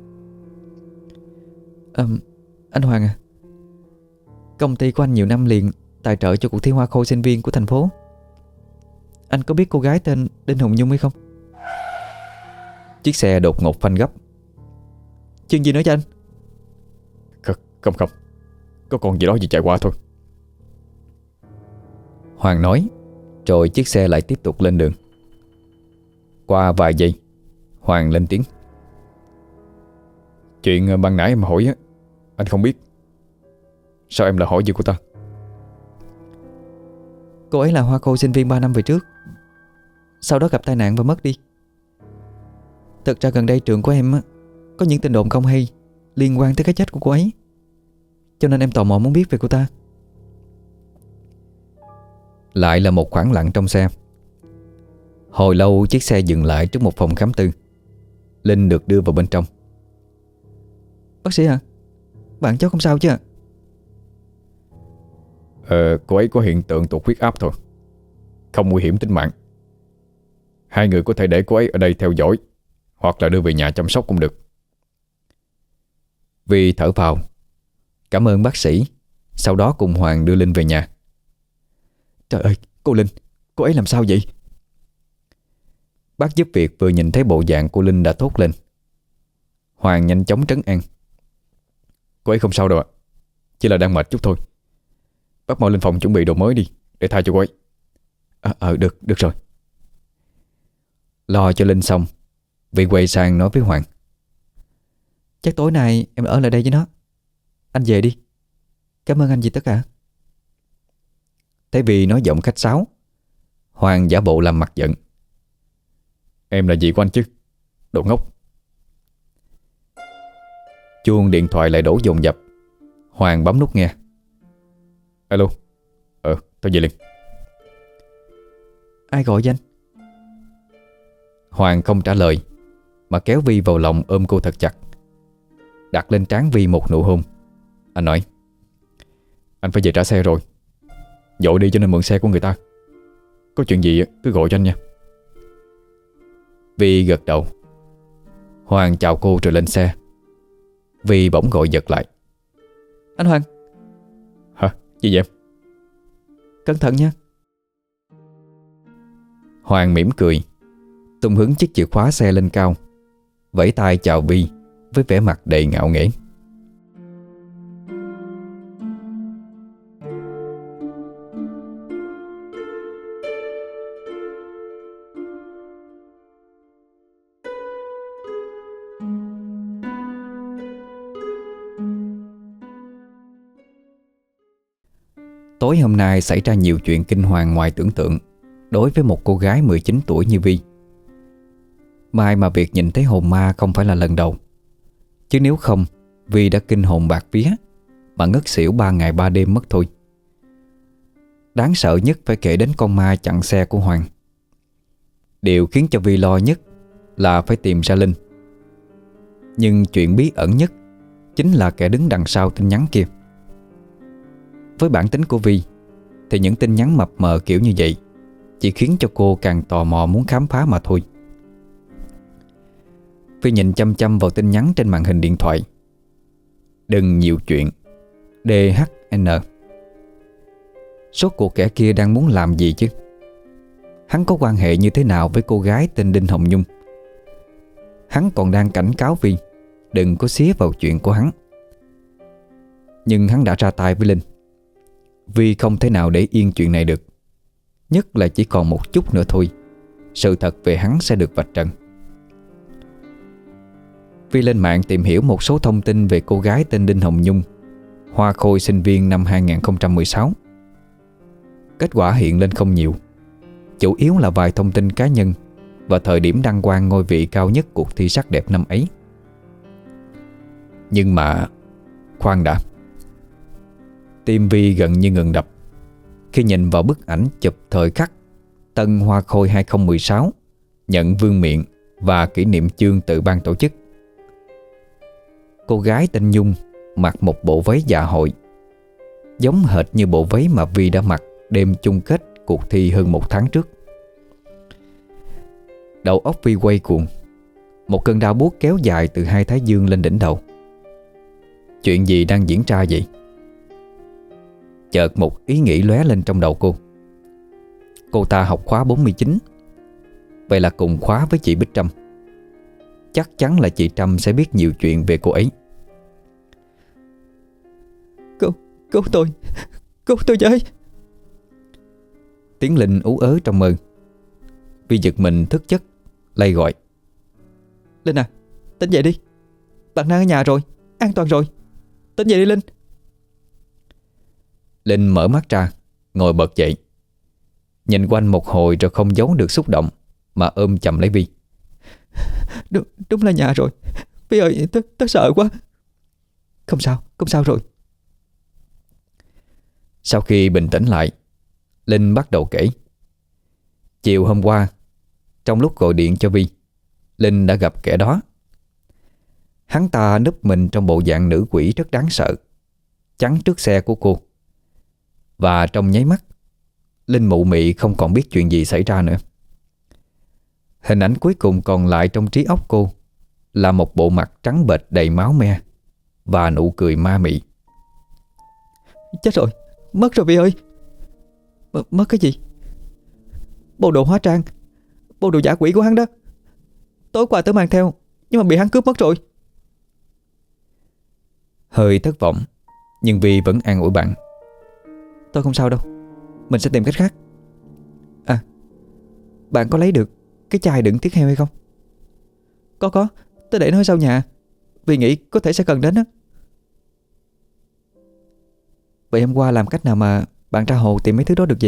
Anh Hoàng à, công ty của anh nhiều năm liền tài trợ cho cuộc thi hoa khôi sinh viên của thành phố. Anh có biết cô gái tên Đinh Hồng Nhung hay không? Chiếc xe đột ngột phanh gấp. Chuyện gì nữa cho anh? Không, có con gì đó chạy qua thôi. Hoàng nói, rồi chiếc xe lại tiếp tục lên đường. Qua vài giây, Hoàng lên tiếng, chuyện ban nãy em hỏi á, anh không biết. Sao em lại hỏi gì cô ta? Cô ấy là hoa khôi sinh viên 3 năm về trước, sau đó gặp tai nạn và mất đi. Thực ra gần đây trường của em á, có những tin đồn không hay liên quan tới cái chết của cô ấy, cho nên em tò mò muốn biết về cô ta. Lại là một khoảng lặng trong xe. Hồi lâu chiếc xe dừng lại trước một phòng khám tư. Linh được đưa vào bên trong. Bác sĩ à, bạn cháu không sao chứ ạ? Cô ấy có hiện tượng tụt huyết áp thôi, không nguy hiểm tính mạng. Hai người có thể để cô ấy ở đây theo dõi, hoặc là đưa về nhà chăm sóc cũng được. Vi thở vào, cảm ơn bác sĩ, sau đó cùng Hoàng đưa Linh về nhà. Trời ơi, cô Linh, cô ấy làm sao vậy? Bác giúp việc vừa nhìn thấy bộ dạng của Linh đã thốt lên. Hoàng nhanh chóng trấn an, cô ấy không sao đâu ạ, chỉ là đang mệt chút thôi. Bác mau lên phòng chuẩn bị đồ mới đi, để thay cho cô ấy. Được rồi. Lo cho Linh xong, Vi quay sang nói với Hoàng, chắc tối nay em ở lại đây với nó. Anh về đi. Cảm ơn anh vì tất cả. Thấy Vi nói giọng khách sáo, Hoàng giả bộ làm mặt giận, em là gì của anh chứ, đồ ngốc. Chuông điện thoại lại đổ dồn dập. Hoàng bấm nút nghe. Alo. Tao về liền. Ai gọi danh? Hoàng không trả lời, mà kéo Vi vào lòng ôm cô thật chặt, đặt lên trán Vi một nụ hôn. Anh nói: Anh phải về trả xe rồi, dội đi cho nên mượn xe của người ta. Có chuyện gì cứ gọi cho anh nha. Vi gật đầu. Hoàng chào cô rồi lên xe. Vi bỗng gọi giật lại: Anh Hoàng. Hả? Gì vậy em? Cẩn thận nha. Hoàng mỉm cười, tung hứng chiếc chìa khóa xe lên cao, vẫy tay chào Vi với vẻ mặt đầy ngạo nghễ. Tối hôm nay xảy ra nhiều chuyện kinh hoàng ngoài tưởng tượng đối với một cô gái 19 tuổi như Vi. May mà việc nhìn thấy hồn ma không phải là lần đầu, chứ nếu không Vi đã kinh hồn bạt vía mà ngất xỉu 3 ngày 3 đêm mất thôi. Đáng sợ nhất phải kể đến con ma chặn xe của Hoàng. Điều khiến cho Vi lo nhất là phải tìm ra Linh. Nhưng chuyện bí ẩn nhất chính là kẻ đứng đằng sau tin nhắn kia. Với bản tính của Vi thì những tin nhắn mập mờ kiểu như vậy chỉ khiến cho cô càng tò mò muốn khám phá mà thôi. Vi nhìn chăm chăm vào tin nhắn trên màn hình điện thoại: Đừng nhiều chuyện, DHN. Số cuộc kẻ kia đang muốn làm gì chứ? Hắn có quan hệ như thế nào với cô gái tên Đinh Hồng Nhung? Hắn còn đang cảnh cáo Vi đừng có xía vào chuyện của hắn. Nhưng hắn đã ra tay với Linh. Vi không thể nào để yên chuyện này được. Nhất là chỉ còn một chút nữa thôi, sự thật về hắn sẽ được vạch trần. Vi lên mạng tìm hiểu một số thông tin về cô gái tên Đinh Hồng Nhung, hoa khôi sinh viên năm 2016. Kết quả hiện lên không nhiều, chủ yếu là vài thông tin cá nhân và thời điểm đăng quang ngôi vị cao nhất cuộc thi sắc đẹp năm ấy. Nhưng mà khoan đã. Tim Vi gần như ngừng đập khi nhìn vào bức ảnh chụp thời khắc Tân Hoa Khôi 2016 nhận vương miện và kỷ niệm chương từ ban tổ chức. Cô gái tên Nhung mặc một bộ váy dạ hội giống hệt như bộ váy mà Vi đã mặc đêm chung kết cuộc thi hơn 1 tháng trước. Đầu óc Vi quay cuồng, một cơn đau buốt kéo dài từ hai thái dương lên đỉnh đầu. Chuyện gì đang diễn ra vậy? Chợt một ý nghĩ lóe lên trong đầu cô. Cô ta học khóa 49, vậy là cùng khóa với chị Bích Trâm. Chắc chắn là chị Trâm sẽ biết nhiều chuyện về cô ấy. Cứu tôi. Cứu tôi với. Tiếng Linh ú ớ trong mơ. Vi giật mình thức giấc, lay gọi: Linh à, tỉnh dậy đi. Bạn đang ở nhà rồi, an toàn rồi. Tỉnh dậy đi Linh. Linh mở mắt ra, ngồi bật dậy, nhìn quanh một hồi rồi không giấu được xúc động mà ôm chầm lấy Vi. Đúng là nhà rồi. Vi ơi, tớ sợ quá. Không sao rồi. Sau khi bình tĩnh lại, Linh bắt đầu kể. Chiều hôm qua, trong lúc gọi điện cho Vi, Linh đã gặp kẻ đó. Hắn ta núp mình trong bộ dạng nữ quỷ rất đáng sợ, chắn trước xe của cô. Và trong nháy mắt, Linh mụ mị không còn biết chuyện gì xảy ra nữa. Hình ảnh cuối cùng còn lại trong trí óc cô là một bộ mặt trắng bệch đầy máu me và nụ cười ma mị. Chết rồi, mất rồi Vi ơi. Mất cái gì? Bộ đồ hóa trang, bộ đồ giả quỷ của hắn đó. Tối qua tớ mang theo, nhưng mà bị hắn cướp mất rồi. Hơi thất vọng, nhưng Vi vẫn an ủi bạn: Tôi không sao đâu, mình sẽ tìm cách khác. À, bạn có lấy được cái chai đựng tiết heo hay không? Có, tớ để nó ở sau nhà, vì nghĩ có thể sẽ cần đến á. Vậy hôm qua làm cách nào mà bạn ra hồ tìm mấy thứ đó được gì?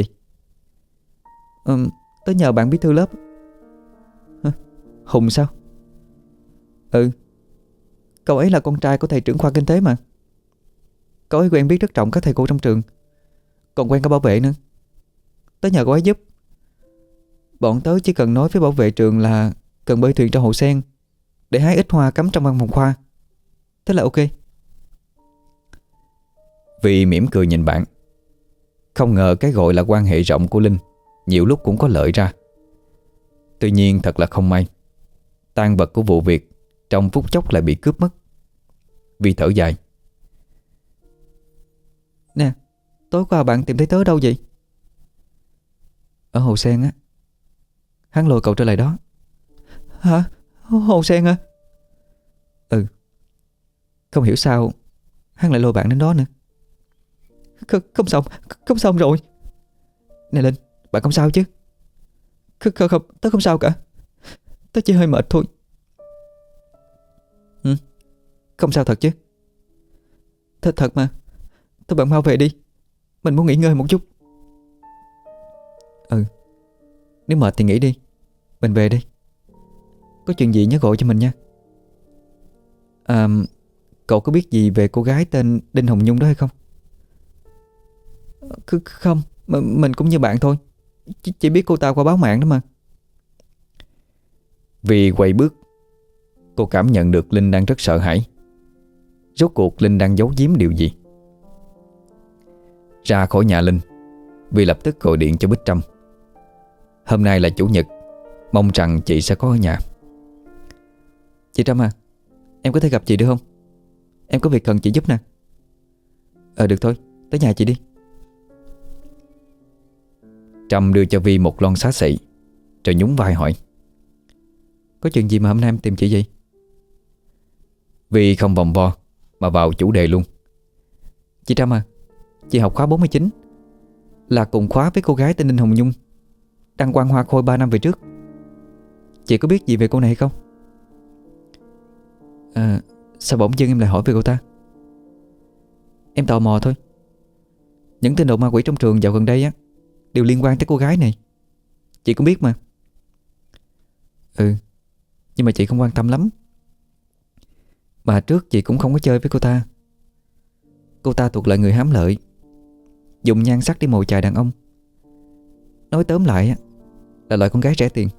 Tớ nhờ bạn bí thư lớp. Hả? Hùng sao? Ừ, cậu ấy là con trai của thầy trưởng khoa kinh tế mà. Cậu ấy quen biết rất trọng các thầy cô trong trường, còn quen cả bảo vệ nữa. Tớ nhờ cậu ấy giúp. Bọn tớ chỉ cần nói với bảo vệ trường là cần bơi thuyền trong hồ sen để hái ít hoa cắm trong văn phòng khoa. Thế là ok. Vì mỉm cười nhìn bạn. Không ngờ cái gọi là quan hệ rộng của Linh nhiều lúc cũng có lợi ra. Tuy nhiên thật là không may, tang vật của vụ việc trong phút chốc lại bị cướp mất. Vi thở dài. Nè, tối qua bạn tìm thấy tớ đâu vậy? Ở hồ sen á. Hắn lôi cậu trở lại đó. Hả? Hồ sen hả? Ừ. Không hiểu sao hắn lại lôi bạn đến đó nữa. Không xong rồi. Nè Linh, bạn không sao chứ? Không, tớ không sao cả. Tớ chỉ hơi mệt thôi. Ừ, không sao thật chứ? Thật mà. Thôi bạn mau về đi, mình muốn nghỉ ngơi một chút. Ừ, nếu mệt thì nghỉ đi, mình về đi. Có chuyện gì nhớ gọi cho mình nha. À, cậu có biết gì về cô gái tên Đinh Hồng Nhung đó hay không? Không, mình cũng như bạn thôi. Chỉ biết cô ta qua báo mạng đó mà. Vì quay bước, cô cảm nhận được Linh đang rất sợ hãi. Rốt cuộc Linh đang giấu giếm điều gì? Ra khỏi nhà Linh, Vì lập tức gọi điện cho Bích Trâm. Hôm nay là chủ nhật, mong rằng chị sẽ có ở nhà. Chị Trâm à, em có thể gặp chị được không? Em có việc cần chị giúp nè. Được thôi, tới nhà chị đi. Trâm đưa cho Vi một lon xá xị, rồi nhún vai hỏi: Có chuyện gì mà hôm nay em tìm chị vậy? Vi không vòng vo mà vào chủ đề luôn. Chị Trâm à, chị học khóa 49, là cùng khóa với cô gái tên Đinh Hồng Nhung, đăng quang hoa khôi 3 năm về trước. Chị có biết gì về cô này hay không? Sao bỗng dưng em lại hỏi về cô ta? Em tò mò thôi. Những tin đồn ma quỷ trong trường dạo gần đây á đều liên quan tới cô gái này. Chị cũng biết mà. Nhưng mà chị không quan tâm lắm. Mà trước chị cũng không có chơi với cô ta. Cô ta thuộc loại người hám lợi, dùng nhan sắc để mồi chài đàn ông. Nói tóm lại á, là loại con gái rẻ tiền.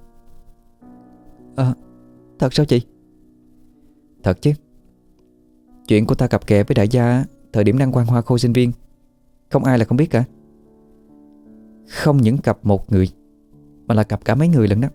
Thật sao chị? Thật chứ. Chuyện cô ta cặp kè với đại gia thời điểm đăng quang hoa khôi sinh viên, không ai là không biết cả. Không những cặp một người, mà là cặp cả mấy người lận đó.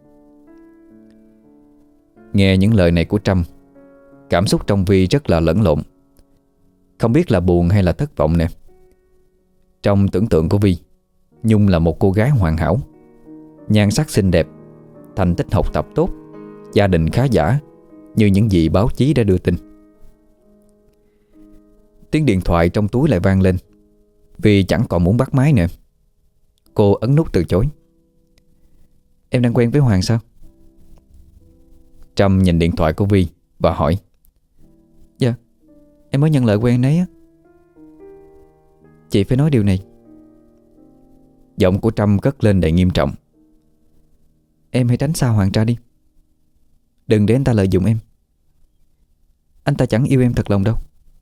Nghe những lời này của Trâm, cảm xúc trong Vi rất là lẫn lộn, không biết là buồn hay là thất vọng nè. Trong tưởng tượng của Vi, Nhung là một cô gái hoàn hảo, nhan sắc xinh đẹp, thành tích học tập tốt, gia đình khá giả, như những gì báo chí đã đưa tin. Tiếng điện thoại trong túi lại vang lên. Vi chẳng còn muốn bắt máy nữa. Cô ấn nút từ chối. Em đang quen với Hoàng sao? Trâm nhìn điện thoại của Vi và hỏi: Dạ, em mới nhận lời quen anh ấy á. Chị phải nói điều này. Giọng của Trâm cất lên đầy nghiêm trọng. Em hãy tránh xa Hoàng ra đi. Đừng để anh ta lợi dụng em. Anh ta chẳng yêu em thật lòng đâu.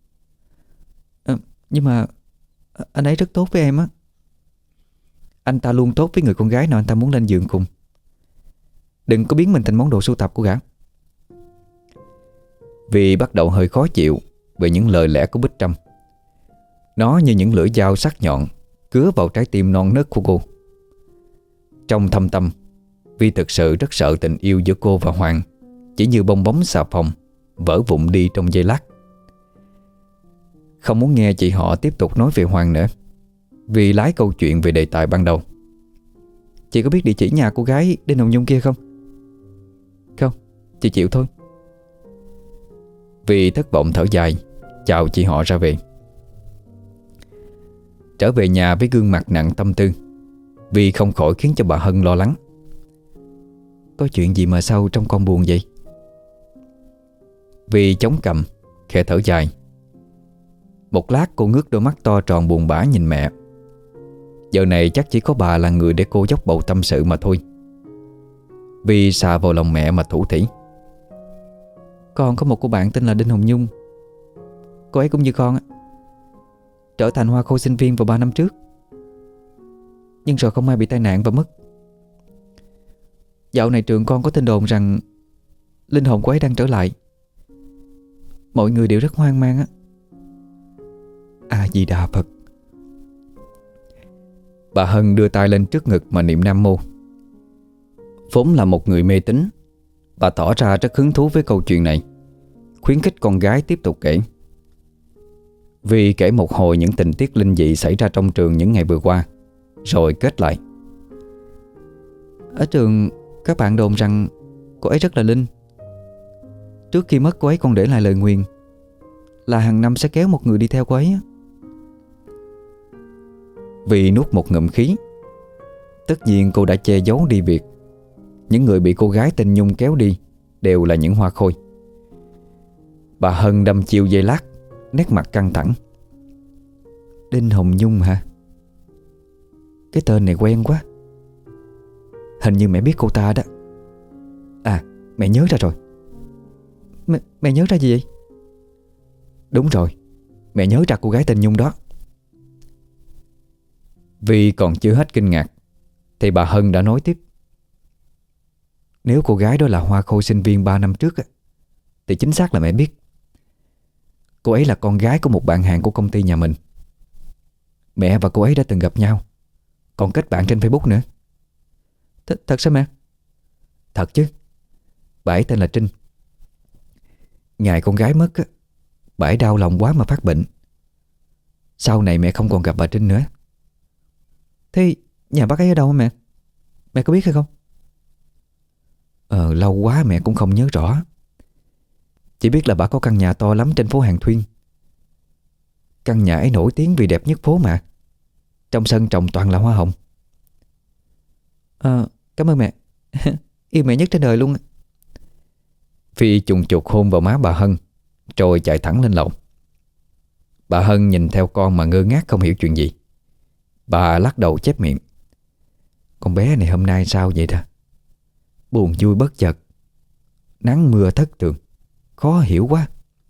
Nhưng mà anh ấy rất tốt với em á. Anh ta luôn tốt với người con gái nào anh ta muốn lên giường cùng. Đừng có biến mình thành món đồ sưu tập của gã. Vi bắt đầu hơi khó chịu về những lời lẽ của Bích Trâm. Nó như những lưỡi dao sắc nhọn cứa vào trái tim non nớt của cô. Trong thâm tâm, Vi thực sự rất sợ tình yêu giữa cô và Hoàng chỉ như bong bóng xà phòng vỡ vụn đi trong giây lát. Không muốn nghe chị họ tiếp tục nói về Hoàng nữa, Vi lái câu chuyện về đề tài ban đầu. Chị có biết địa chỉ nhà cô gái Đinh Hồng Nhung kia không? Không, chị chịu thôi. Vi thất vọng thở dài, chào chị họ ra về. Trở về nhà với gương mặt nặng tâm tư, Vi không khỏi khiến cho bà Hân lo lắng. Có chuyện gì mà sao trong con buồn vậy? Vi chống cằm, khẽ thở dài. Một lát cô ngước đôi mắt to tròn buồn bã nhìn mẹ. Giờ này chắc chỉ có bà là người để cô dốc bầu tâm sự mà thôi. Vi xà vào lòng mẹ mà thủ thỉ. Con có một cô bạn tên là Đinh Hồng Nhung. Cô ấy cũng như con á, trở thành hoa khôi sinh viên vào 3 năm trước. Nhưng rồi không may bị tai nạn và mất. Dạo này trường con có tin đồn rằng linh hồn cô ấy đang trở lại. Mọi người đều rất hoang mang á. A Di Đà Phật. Bà Hân đưa tay lên trước ngực mà niệm Nam Mô. Vốn là một người mê tín, bà tỏ ra rất hứng thú với câu chuyện này, khuyến khích con gái tiếp tục kể. Vi kể một hồi những tình tiết linh dị xảy ra trong trường những ngày vừa qua, rồi kết lại. Ở trường các bạn đồn rằng cô ấy rất là linh. Trước khi mất cô ấy còn để lại lời nguyền là hàng năm sẽ kéo một người đi theo cô ấy á. Vi nuốt một ngụm khí. Tất nhiên cô đã che giấu đi việc những người bị cô gái tên Nhung kéo đi đều là những hoa khôi. Bà Hân đâm chiêu giây lát, nét mặt căng thẳng. Đinh Hồng Nhung hả? Cái tên này quen quá. Hình như mẹ biết cô ta đó. À, mẹ nhớ ra rồi. Mẹ nhớ ra gì vậy? Đúng rồi, mẹ nhớ ra cô gái tên Nhung đó. Vi còn chưa hết kinh ngạc thì bà Hân đã nói tiếp. Nếu cô gái đó là hoa khôi sinh viên 3 năm trước á, thì chính xác là mẹ biết. Cô ấy là con gái của một bạn hàng của công ty nhà mình. Mẹ và cô ấy đã từng gặp nhau, còn kết bạn trên Facebook nữa. Thật sao mẹ? Thật chứ. Bà ấy tên là Trinh. Ngày con gái mất á, bà ấy đau lòng quá mà phát bệnh. Sau này mẹ không còn gặp bà Trinh nữa. Thế nhà bác ấy ở đâu hả mẹ? Mẹ có biết hay không? Lâu quá mẹ cũng không nhớ rõ. Chỉ biết là bà có căn nhà to lắm trên phố Hàng Thuyên. Căn nhà ấy nổi tiếng vì đẹp nhất phố mà. Trong sân trồng toàn là hoa hồng. Cảm ơn mẹ. Yêu mẹ nhất trên đời luôn. Phi chùng chuột hôn vào má bà Hân, rồi chạy thẳng lên lầu. Bà Hân nhìn theo con mà ngơ ngác không hiểu chuyện gì. Bà lắc đầu chép miệng. Con bé này hôm nay sao vậy ta? Buồn vui bất chợt, nắng mưa thất thường, khó hiểu quá.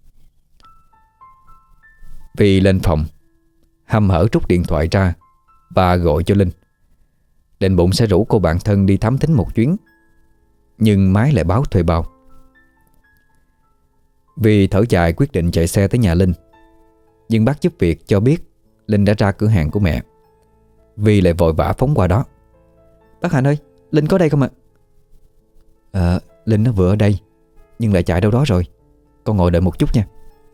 Phi lên phòng, hăm hở rút điện thoại ra và gọi cho Linh. Định bụng sẽ rủ cô bạn thân đi thám thính một chuyến, nhưng máy lại báo thuê bao. Vì thở dài quyết định chạy xe tới nhà Linh, nhưng bác giúp việc cho biết Linh đã ra cửa hàng của mẹ. Vi lại vội vã phóng qua đó. Bác Hạnh ơi, Linh có đây không ạ? Linh nó vừa ở đây, nhưng lại chạy đâu đó rồi. Con ngồi đợi một chút nha.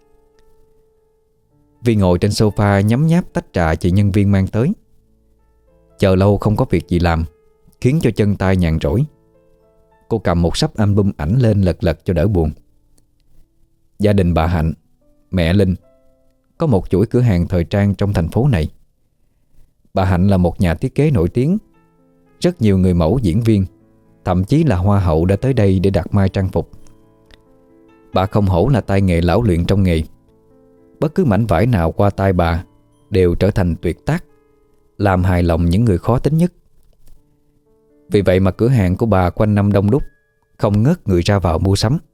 Vi ngồi trên sofa nhấm nháp tách trà chị nhân viên mang tới. Chờ lâu không có việc gì làm khiến cho chân tay nhàn rỗi. Cô cầm một sắp album ảnh lên lật lật cho đỡ buồn. Gia đình bà Hạnh, mẹ Linh, có một chuỗi cửa hàng thời trang trong thành phố này. Bà Hạnh là một nhà thiết kế nổi tiếng. Rất nhiều người mẫu, diễn viên, thậm chí là hoa hậu đã tới đây để đặt may trang phục. Bà không hổ là tay nghề lão luyện trong nghề. Bất cứ mảnh vải nào qua tay bà đều trở thành tuyệt tác, làm hài lòng những người khó tính nhất. Vì vậy mà cửa hàng của bà quanh năm đông đúc, không ngớt người ra vào mua sắm.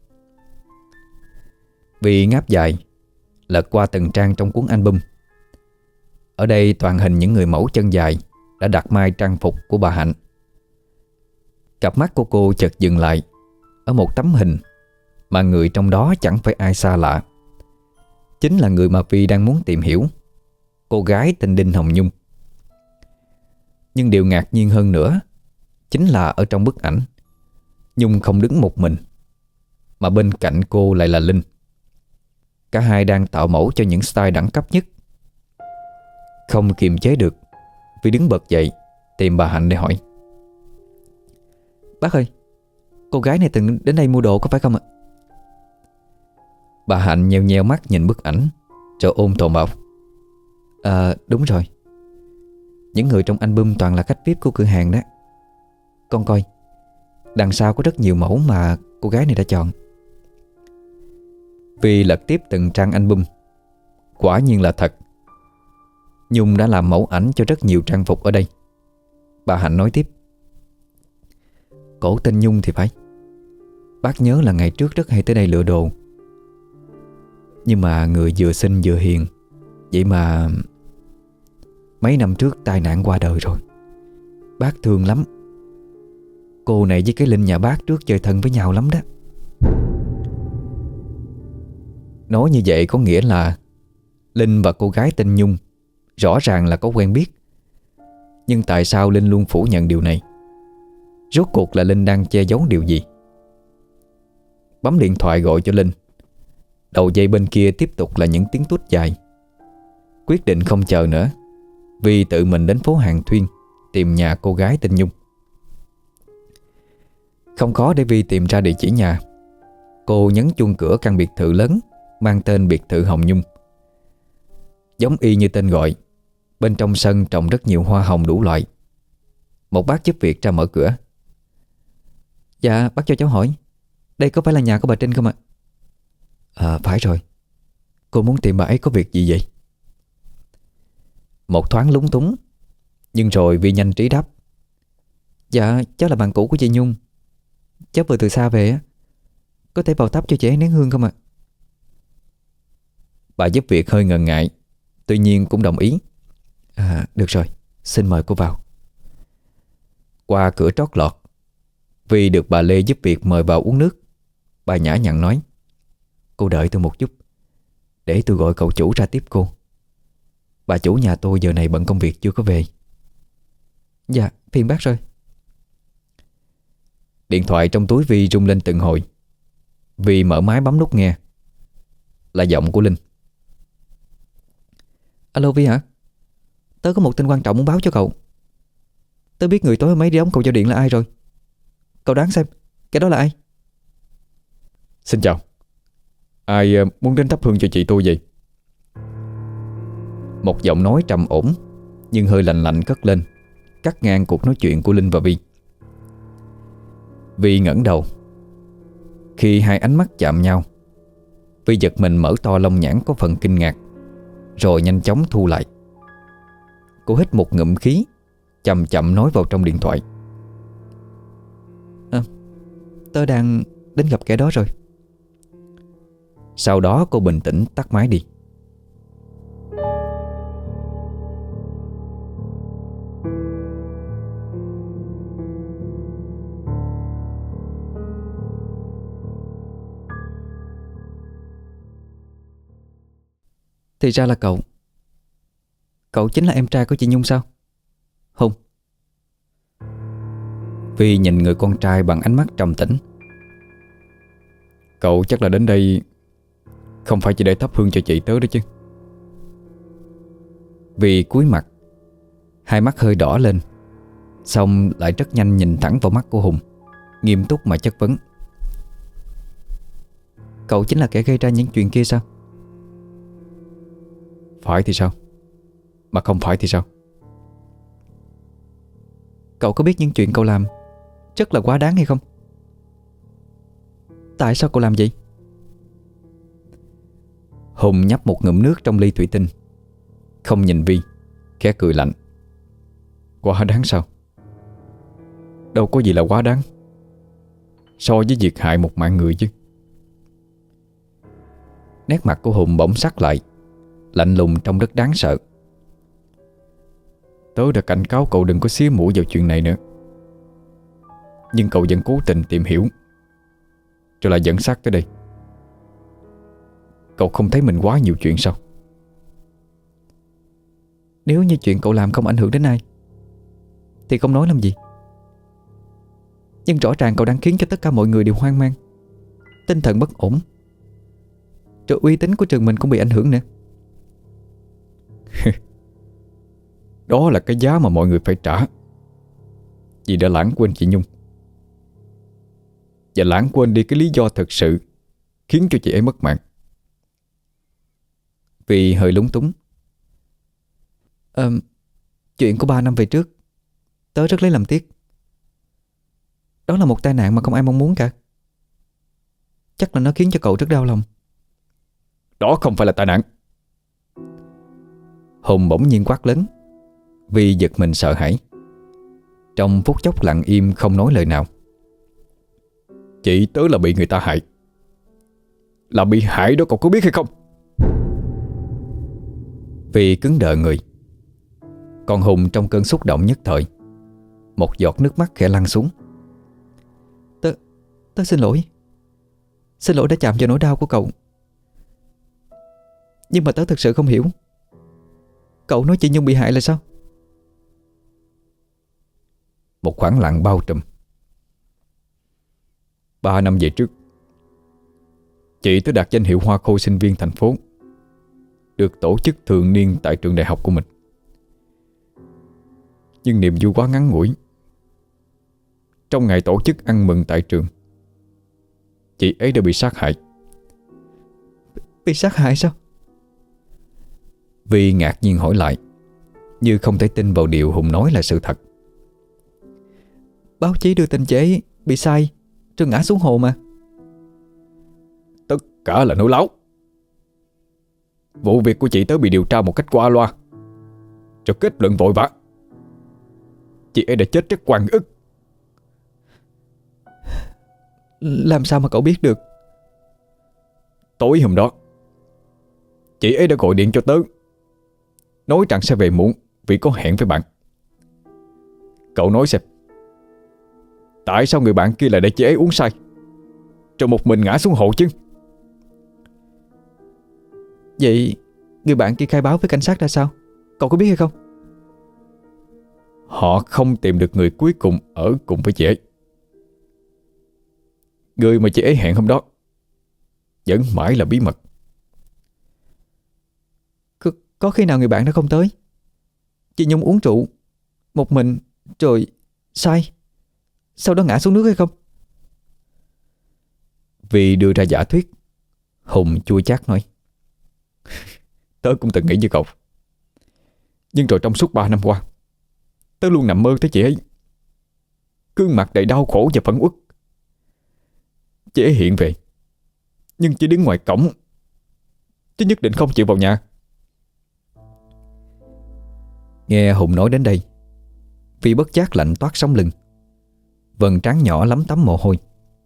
Vì ngáp dài, lật qua từng trang trong cuốn album. Ở đây toàn hình những người mẫu chân dài đã đặt may trang phục của bà Hạnh. Cặp mắt của cô chợt dừng lại ở một tấm hình mà người trong đó chẳng phải ai xa lạ. Chính là người mà Vi đang muốn tìm hiểu, cô gái tên Đinh Hồng Nhung. Nhưng điều ngạc nhiên hơn nữa chính là ở trong bức ảnh, Nhung không đứng một mình, mà bên cạnh cô lại là Linh. Cả hai đang tạo mẫu cho những style đẳng cấp nhất. Không kiềm chế được, Vi đứng bật dậy tìm bà Hạnh để hỏi. Bác ơi, cô gái này từng đến đây mua đồ có phải không ạ? Bà Hạnh nheo nheo mắt nhìn bức ảnh rồi ôm tồn bảo. Đúng rồi. Những người trong album toàn là khách VIP của cửa hàng đó. Con coi, đằng sau có rất nhiều mẫu mà cô gái này đã chọn. Vi lật tiếp từng trang album. Quả nhiên là thật. Nhung đã làm mẫu ảnh cho rất nhiều trang phục ở đây. Bà Hạnh nói tiếp. Cổ tên Nhung thì phải. Bác nhớ là ngày trước rất hay tới đây lựa đồ. Nhưng mà người vừa xinh vừa hiền. Vậy mà mấy năm trước tai nạn qua đời rồi. Bác thương lắm. Cô này với cái Linh nhà bác trước chơi thân với nhau lắm đó. Nói như vậy có nghĩa là Linh và cô gái tên Nhung rõ ràng là có quen biết. Nhưng tại sao Linh luôn phủ nhận điều này? Rốt cuộc là Linh đang che giấu điều gì? Bấm điện thoại gọi cho Linh. Đầu dây bên kia tiếp tục là những tiếng tút dài. Quyết định không chờ nữa, Vi tự mình đến phố Hàng Thuyên tìm nhà cô gái tên Nhung. Không khó để Vi tìm ra địa chỉ nhà. Cô nhấn chuông cửa căn biệt thự lớn mang tên biệt thự Hồng Nhung. Giống y như tên gọi, bên trong sân trồng rất nhiều hoa hồng đủ loại. Một bác giúp việc ra mở cửa. Dạ bác cho cháu hỏi, đây có phải là nhà của bà Trinh không ạ? Phải rồi. Cô muốn tìm bà ấy có việc gì vậy? Một thoáng lúng túng, nhưng rồi Vi nhanh trí đáp. Dạ cháu là bạn cũ của chị Nhung. Cháu vừa từ xa về á. Có thể vào thắp cho chị ấy nén hương không ạ? Bà giúp việc hơi ngần ngại, tuy nhiên cũng đồng ý. Được rồi, xin mời cô vào. Qua cửa trót lọt, Vi được bà Lê giúp việc mời vào uống nước. Bà nhã nhặn nói, cô đợi tôi một chút, để tôi gọi cậu chủ ra tiếp cô. Bà chủ nhà tôi giờ này bận công việc chưa có về. Dạ, phiền bác rồi. Điện thoại trong túi Vi rung lên từng hồi. Vi mở máy bấm nút nghe. Là giọng của Linh. Alo Vi hả? Tớ có một tin quan trọng muốn báo cho cậu. Tớ biết người tối hôm ấy đi đóng cầu giao điện là ai rồi. Cậu đoán xem, cái đó là ai? Xin chào. Ai muốn đến thắp hương cho chị tôi vậy? Một giọng nói trầm ổn nhưng hơi lạnh lạnh cất lên, cắt ngang cuộc nói chuyện của Linh và Vi. Vi ngẩng đầu. Khi hai ánh mắt chạm nhau, Vi giật mình mở to lông nhãn có phần kinh ngạc, rồi nhanh chóng thu lại. Cô hít một ngụm khí, chậm chậm nói vào trong điện thoại. Tớ đang đến gặp kẻ đó rồi. Sau đó cô bình tĩnh tắt máy đi. Thì ra là cậu. Cậu chính là em trai của chị Nhung sao? Hùng. Vi nhìn người con trai bằng ánh mắt trầm tĩnh. Cậu chắc là đến đây không phải chỉ để thắp hương cho chị tớ đó chứ? Vi cúi mặt, hai mắt hơi đỏ lên, xong lại rất nhanh nhìn thẳng vào mắt của Hùng, nghiêm túc mà chất vấn. Cậu chính là kẻ gây ra những chuyện kia sao? Phải thì sao? Mà không phải thì sao? Cậu có biết những chuyện cậu làm rất là quá đáng hay không? Tại sao cậu làm vậy? Hùng nhấp một ngụm nước trong ly thủy tinh, không nhìn Vi, khẽ cười lạnh. Quá đáng sao? Đâu có gì là quá đáng so với việc hại một mạng người chứ. Nét mặt của Hùng bỗng sắc lại, lạnh lùng trông rất đáng sợ. Tớ đã cảnh cáo cậu đừng có xía mũi vào chuyện này nữa, nhưng cậu vẫn cố tình tìm hiểu, rồi lại dẫn xác tới đây. Cậu không thấy mình quá nhiều chuyện sao? Nếu như chuyện cậu làm không ảnh hưởng đến ai thì không nói làm gì. Nhưng rõ ràng cậu đang khiến cho tất cả mọi người đều hoang mang, tinh thần bất ổn, rồi uy tín của trường mình cũng bị ảnh hưởng nữa. Đó là cái giá mà mọi người phải trả vì đã lãng quên chị Nhung, và lãng quên đi cái lý do thực sự khiến cho chị ấy mất mạng. Vì hơi lúng túng. Chuyện của 3 năm về trước tớ rất lấy làm tiếc. Đó là một tai nạn mà không ai mong muốn cả. Chắc là nó khiến cho cậu rất đau lòng. Đó không phải là tai nạn. Hùng bỗng nhiên quát lớn. Vi giật mình sợ hãi. Trong phút chốc lặng im không nói lời nào. Chị tớ là bị người ta hại. Là bị hại đó, cậu có biết hay không? Vi cứng đờ người. Còn Hùng trong cơn xúc động nhất thời, một giọt nước mắt khẽ lăn xuống. Tớ xin lỗi. Xin lỗi đã chạm vào nỗi đau của cậu. Nhưng mà tớ thực sự không hiểu, cậu nói chị Nhung bị hại là sao? Một khoảng lặng bao trùm. 3 năm về trước, chị tôi đạt danh hiệu hoa khôi sinh viên thành phố, được tổ chức thường niên tại trường đại học của mình. Nhưng niềm vui quá ngắn ngủi. Trong ngày tổ chức ăn mừng tại trường, chị ấy đã bị sát hại. Bị sát hại sao? Vi ngạc nhiên hỏi lại, như không thể tin vào điều Hùng nói là sự thật. Báo chí đưa tin chị ấy bị sai rồi ngã xuống hồ mà. Tất cả là nói láo. Vụ việc của chị tớ bị điều tra một cách qua loa, rồi kết luận vội vã. Chị ấy đã chết rất oan ức. Làm sao mà cậu biết được? Tối hôm đó, chị ấy đã gọi điện cho tớ, nói rằng sẽ về muộn vì có hẹn với bạn. Cậu nói xem, tại sao người bạn kia lại để chị ấy uống say rồi một mình ngã xuống hồ chứ? Vậy người bạn kia khai báo với cảnh sát ra sao? Cậu có biết hay không? Họ không tìm được người cuối cùng ở cùng với chị ấy. Người mà chị ấy hẹn hôm đó vẫn mãi là bí mật. Có khi nào người bạn đó không tới? Chị Nhung uống rượu một mình rồi say, sau đó ngã xuống nước hay không? Vì đưa ra giả thuyết, Hùng chua chát nói: Tớ cũng từng nghĩ như cậu. Nhưng rồi trong suốt 3 năm qua, tớ luôn nằm mơ thấy chị ấy, gương mặt đầy đau khổ và phẫn uất. Chị ấy hiện về, nhưng chỉ đứng ngoài cổng, chứ nhất định không chịu vào nhà. Nghe Hùng nói đến đây, vì bất giác lạnh toát sống lưng, vầng trán nhỏ lấm tấm mồ hôi.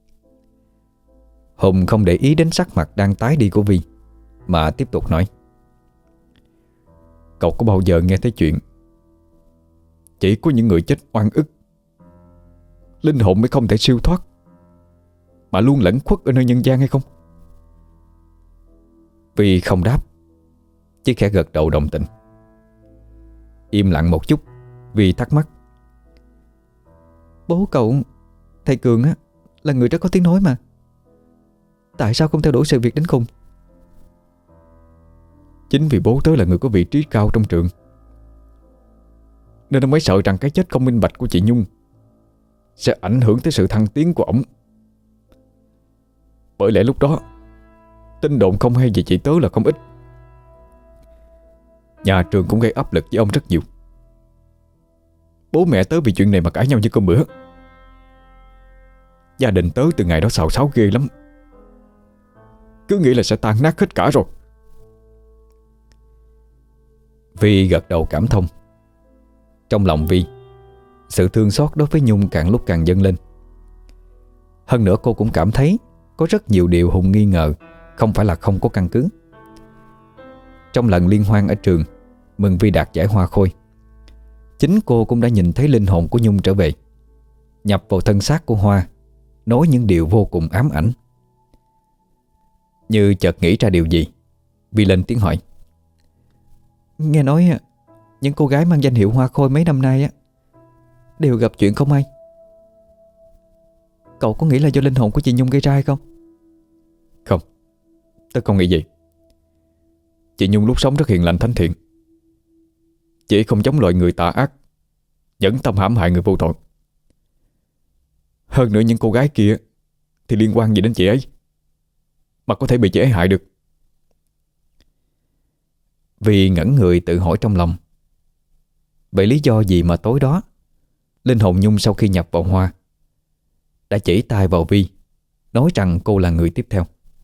Hùng không để ý đến sắc mặt đang tái đi của Vi, mà tiếp tục nói: Cậu có bao giờ nghe thấy chuyện chỉ có những người chết oan ức, linh hồn mới không thể siêu thoát, mà luôn lẩn khuất ở nơi nhân gian hay không? Vi không đáp, chỉ khẽ gật đầu đồng tình. Im lặng một chút, Vi thắc mắc: Bố cậu, thầy Cường á, là người rất có tiếng nói mà. Tại sao không theo đuổi sự việc đến cùng? Chính vì bố tớ là người có vị trí cao trong trường, nên ông mới sợ rằng cái chết không minh bạch của chị Nhung sẽ ảnh hưởng tới sự thăng tiến của ổng. Bởi lẽ lúc đó tin đồn không hay về chị tớ là không ít. Nhà trường cũng gây áp lực với ông rất nhiều. Bố mẹ tớ vì chuyện này mà cãi nhau như cơm bữa. Gia đình tớ từ ngày đó xào xáo ghê lắm, cứ nghĩ là sẽ tan nát hết cả rồi. Vi gật đầu cảm thông. Trong lòng Vi, sự thương xót đối với Nhung càng lúc càng dâng lên. Hơn nữa cô cũng cảm thấy có rất nhiều điều Hùng nghi ngờ không phải là không có căn cứ. Trong lần liên hoan ở trường mừng Vi đạt giải hoa khôi, chính cô cũng đã nhìn thấy linh hồn của Nhung trở về, nhập vào thân xác của Hoa, nói những điều vô cùng ám ảnh. Như chợt nghĩ ra điều gì, Vi lên tiếng hỏi: Nghe nói những cô gái mang danh hiệu hoa khôi mấy năm nay á đều gặp chuyện không may. Cậu có nghĩ là do linh hồn của chị Nhung gây ra hay không? Không, tớ không nghĩ vậy. Chị Nhung lúc sống rất hiền lành thánh thiện. Chị ấy không giống loại người tà ác, nhẫn tâm hãm hại người vô tội. Hơn nữa những cô gái kia thì liên quan gì đến chị ấy mà có thể bị chị ấy hại được? Vì ngẩn người tự hỏi trong lòng, vậy lý do gì mà tối đó linh hồn Nhung sau khi nhập vào Hoa đã chỉ tay vào Vi, nói rằng cô là người tiếp theo?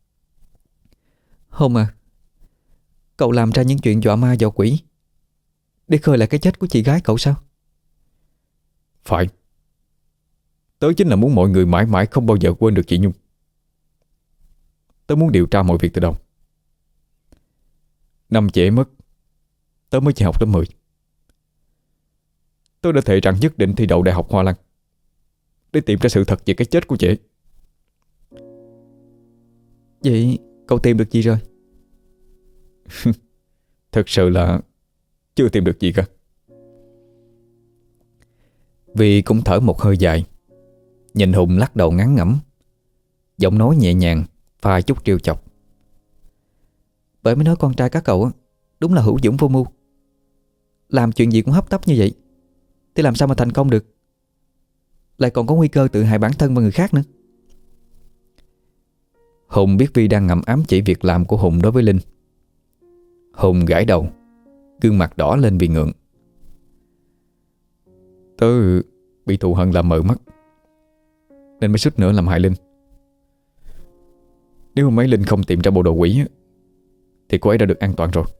Hùng à, cậu làm ra những chuyện dọa ma dọa quỷ để khơi lại cái chết của chị gái cậu sao? Phải. Tớ chính là muốn mọi người mãi mãi không bao giờ quên được chị Nhung. Tớ muốn điều tra mọi việc từ đầu. Năm chị ấy mất, tớ mới chỉ học lớp 10. Tớ đã thề rằng nhất định thi đậu Đại học Hoa Lăng để tìm ra sự thật về cái chết của chị ấy. Vậy cậu tìm được gì rồi? Thực sự là chưa tìm được gì cả. Vi cũng thở một hơi dài, nhìn Hùng lắc đầu ngán ngẩm, giọng nói nhẹ nhàng pha chút trêu chọc. Bởi mới nói con trai các cậu á, đúng là hữu dũng vô mưu. Làm chuyện gì cũng hấp tấp như vậy thì làm sao mà thành công được, lại còn có nguy cơ tự hại bản thân và người khác nữa. Hùng biết Vi đang ngầm ám chỉ việc làm của Hùng đối với Linh. Hùng gãi đầu, gương mặt đỏ lên vì ngượng. Tớ bị thù hận làm mờ mắt, nên mới suýt nữa làm hại Linh. Nếu mà mấy Linh không tìm ra bộ đồ quỷ á, thì cô ấy đã được an toàn rồi.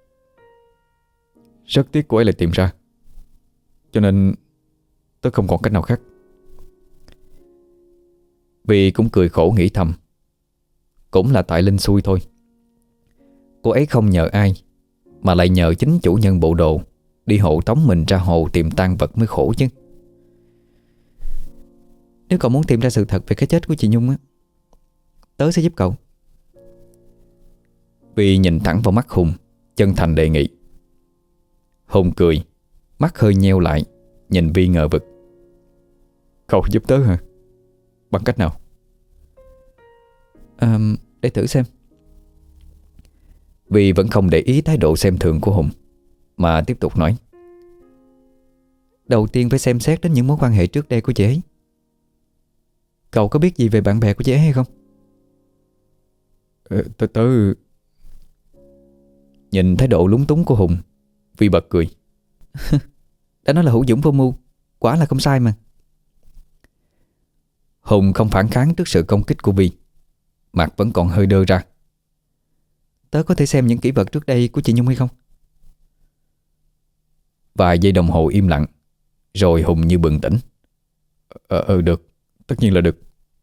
Rất tiếc cô ấy lại tìm ra, cho nên tớ không còn cách nào khác. Vi cũng cười khổ nghĩ thầm, cũng là tại Linh xui thôi. Cô ấy không nhờ ai, mà lại nhờ chính chủ nhân bộ đồ đi hộ tống mình ra hồ tìm tang vật mới khổ chứ. Nếu cậu muốn tìm ra sự thật về cái chết của chị Nhung á, tớ sẽ giúp cậu. Vi nhìn thẳng vào mắt Hùng, chân thành đề nghị. Hùng cười, mắt hơi nheo lại, nhìn Vi ngờ vực. Cậu giúp tớ hả? Bằng cách nào? Để thử xem. Vi vẫn không để ý thái độ xem thường của Hùng, mà tiếp tục nói. Đầu tiên phải xem xét đến những mối quan hệ trước đây của chị ấy. Cậu có biết gì về bạn bè của chị ấy hay không? Tớ Nhìn thái độ lúng túng của Hùng, Vi bật cười. Đã nói là hữu dũng vô mưu, quả là không sai mà. Hùng không phản kháng trước sự công kích của Vi, mặt vẫn còn hơi đơ ra. Tớ có thể xem những kỷ vật trước đây của chị Nhung hay không? Vài giây đồng hồ im lặng, rồi Hùng như bừng tỉnh. Được, tất nhiên là được.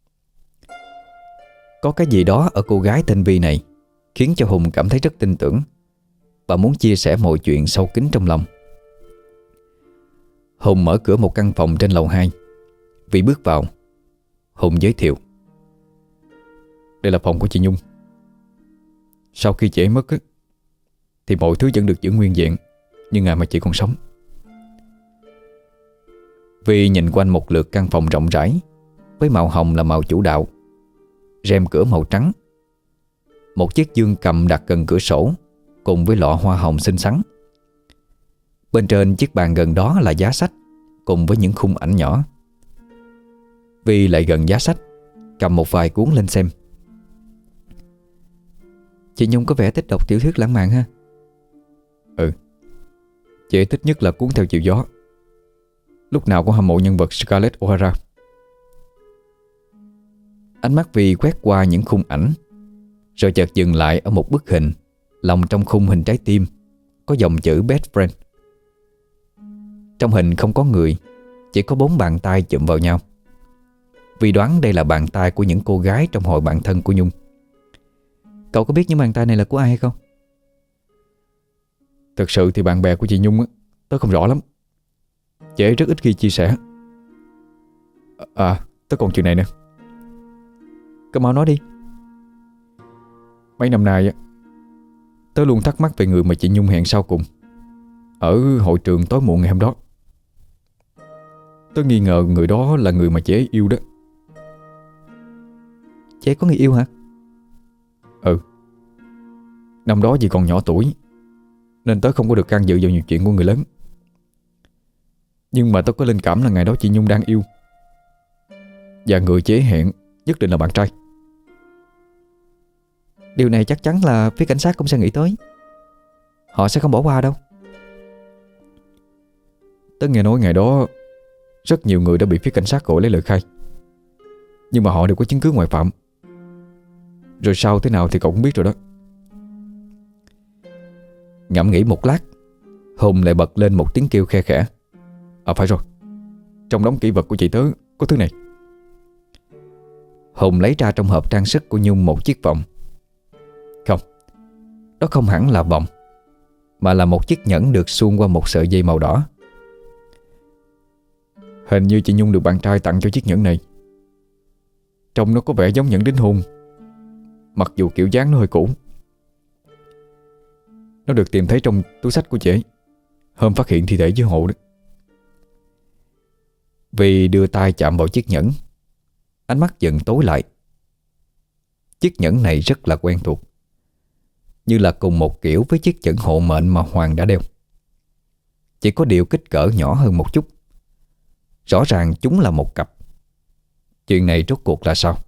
Có cái gì đó ở cô gái tên Vi này khiến cho Hùng cảm thấy rất tin tưởng và muốn chia sẻ mọi chuyện sâu kín trong lòng. Hùng mở cửa một căn phòng trên lầu 2. Vi bước vào. Hùng giới thiệu. Đây là phòng của chị Nhung. Sau khi chị ấy mất á, thì mọi thứ vẫn được giữ nguyên vẹn như ngày mà chị còn sống. Vi nhìn quanh một lượt căn phòng rộng rãi, với màu hồng là màu chủ đạo, rèm cửa màu trắng, một chiếc dương cầm đặt gần cửa sổ cùng với lọ hoa hồng xinh xắn. Bên trên chiếc bàn gần đó là giá sách cùng với những khung ảnh nhỏ. Vi lại gần giá sách, cầm một vài cuốn lên xem. Chị Nhung có vẻ thích đọc tiểu thuyết lãng mạn ha. Chị ấy thích nhất là cuốn Theo Chiều Gió. Lúc nào cũng hâm mộ nhân vật Scarlett O'Hara. Ánh mắt Vi quét qua những khung ảnh, rồi chợt dừng lại ở một bức hình lòng trong khung hình trái tim, có dòng chữ Best Friend. Trong hình không có người, chỉ có 4 bàn tay chụm vào nhau. Vi đoán đây là bàn tay của những cô gái trong hội bạn thân của Nhung. Cậu có biết những bàn tay này là của ai hay không? Thực sự thì bạn bè của chị Nhung á, tớ không rõ lắm. Chị ấy rất ít khi chia sẻ. Tớ còn chuyện này nè. Cậu mau nói đi. Mấy năm nay á, tớ luôn thắc mắc về người mà chị Nhung hẹn sau cùng ở hội trường tối muộn ngày hôm đó. Tớ nghi ngờ người đó là người mà chị ấy yêu đó. Chị ấy có người yêu hả? Năm đó vì còn nhỏ tuổi nên tớ không có được can dự vào nhiều chuyện của người lớn. Nhưng mà tớ có linh cảm là ngày đó chị Nhung đang yêu, và người chị ấy hẹn nhất định là bạn trai. Điều này chắc chắn là phía cảnh sát cũng sẽ nghĩ tới. Họ sẽ không bỏ qua đâu. Tớ nghe nói ngày đó rất nhiều người đã bị phía cảnh sát gọi lấy lời khai, nhưng mà họ đều có chứng cứ ngoại phạm. Rồi sau thế nào thì cậu cũng biết rồi đó. Ngẫm nghĩ một lát, Hùng lại bật lên một tiếng kêu khe khẽ. Phải rồi, trong đống kỷ vật của chị tớ có thứ này. Hùng lấy ra trong hộp trang sức của Nhung một chiếc vòng. Không, đó không hẳn là vòng, mà là một chiếc nhẫn được suông qua một sợi dây màu đỏ. Hình như chị Nhung được bạn trai tặng cho chiếc nhẫn này. Trông nó có vẻ giống nhẫn đính hôn, Mặc dù kiểu dáng nó hơi cũ. Nó được tìm thấy trong túi xách của chị ấy hôm phát hiện thi thể dưới hồ đó. Vì đưa tay chạm vào chiếc nhẫn, ánh mắt dần tối lại. Chiếc nhẫn này rất là quen thuộc, như là cùng một kiểu với chiếc nhẫn hộ mệnh mà Hoàng đã đeo. Chỉ có điều kích cỡ nhỏ hơn một chút. Rõ ràng chúng là một cặp. Chuyện này rốt cuộc là sao?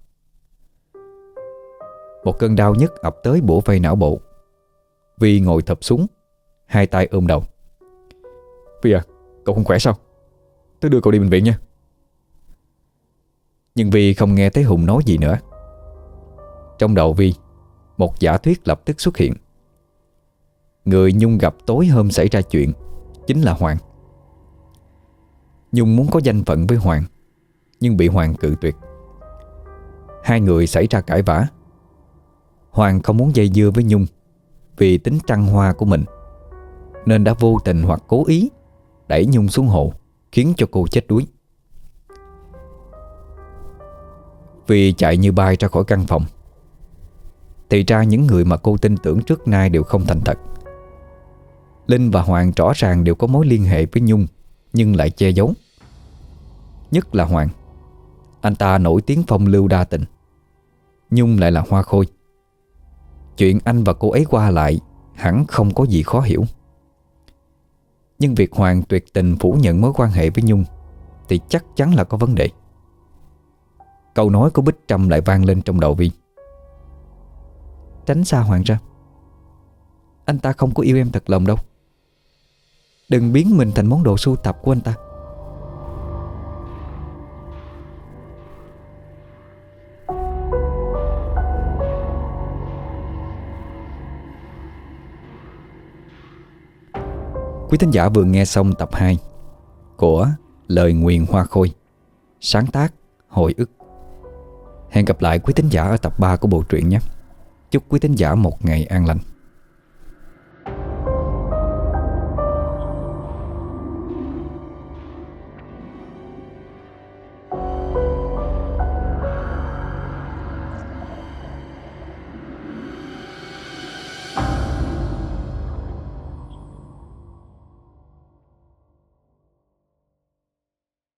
Một cơn đau nhức ập tới bủa vây não bộ. Vi ngồi thụp xuống, hai tay ôm đầu. Vi à, cậu không khỏe sao? Tôi đưa cậu đi bệnh viện nha. Nhưng Vi không nghe thấy Hùng nói gì nữa. Trong đầu Vi, một giả thuyết lập tức xuất hiện. Người Nhung gặp tối hôm xảy ra chuyện chính là Hoàng. Nhung muốn có danh phận với Hoàng, nhưng bị Hoàng cự tuyệt. Hai người xảy ra cãi vã. Hoàng không muốn dây dưa với Nhung vì tính trăng hoa của mình, nên đã vô tình hoặc cố ý đẩy Nhung xuống hồ, khiến cho cô chết đuối. Vì chạy như bay ra khỏi căn phòng, thì ra những người mà cô tin tưởng trước nay đều không thành thật. Linh và Hoàng rõ ràng đều có mối liên hệ với Nhung, nhưng lại che giấu. Nhất là Hoàng. Anh ta nổi tiếng phong lưu đa tình, Nhung lại là hoa khôi. Chuyện anh và cô ấy qua lại hẳn không có gì khó hiểu. Nhưng việc Hoàng tuyệt tình phủ nhận mối quan hệ với Nhung thì chắc chắn là có vấn đề. Câu nói của Bích Trâm lại vang lên trong đầu Vi. Tránh xa Hoàng ra. Anh ta không có yêu em thật lòng đâu. Đừng biến mình thành món đồ sưu tập của anh ta. Quý thính giả vừa nghe xong tập 2 của Lời Nguyền Hoa Khôi, sáng tác Hồi Ức. Hẹn gặp lại quý thính giả ở tập 3 của bộ truyện nhé. Chúc quý thính giả một ngày an lành.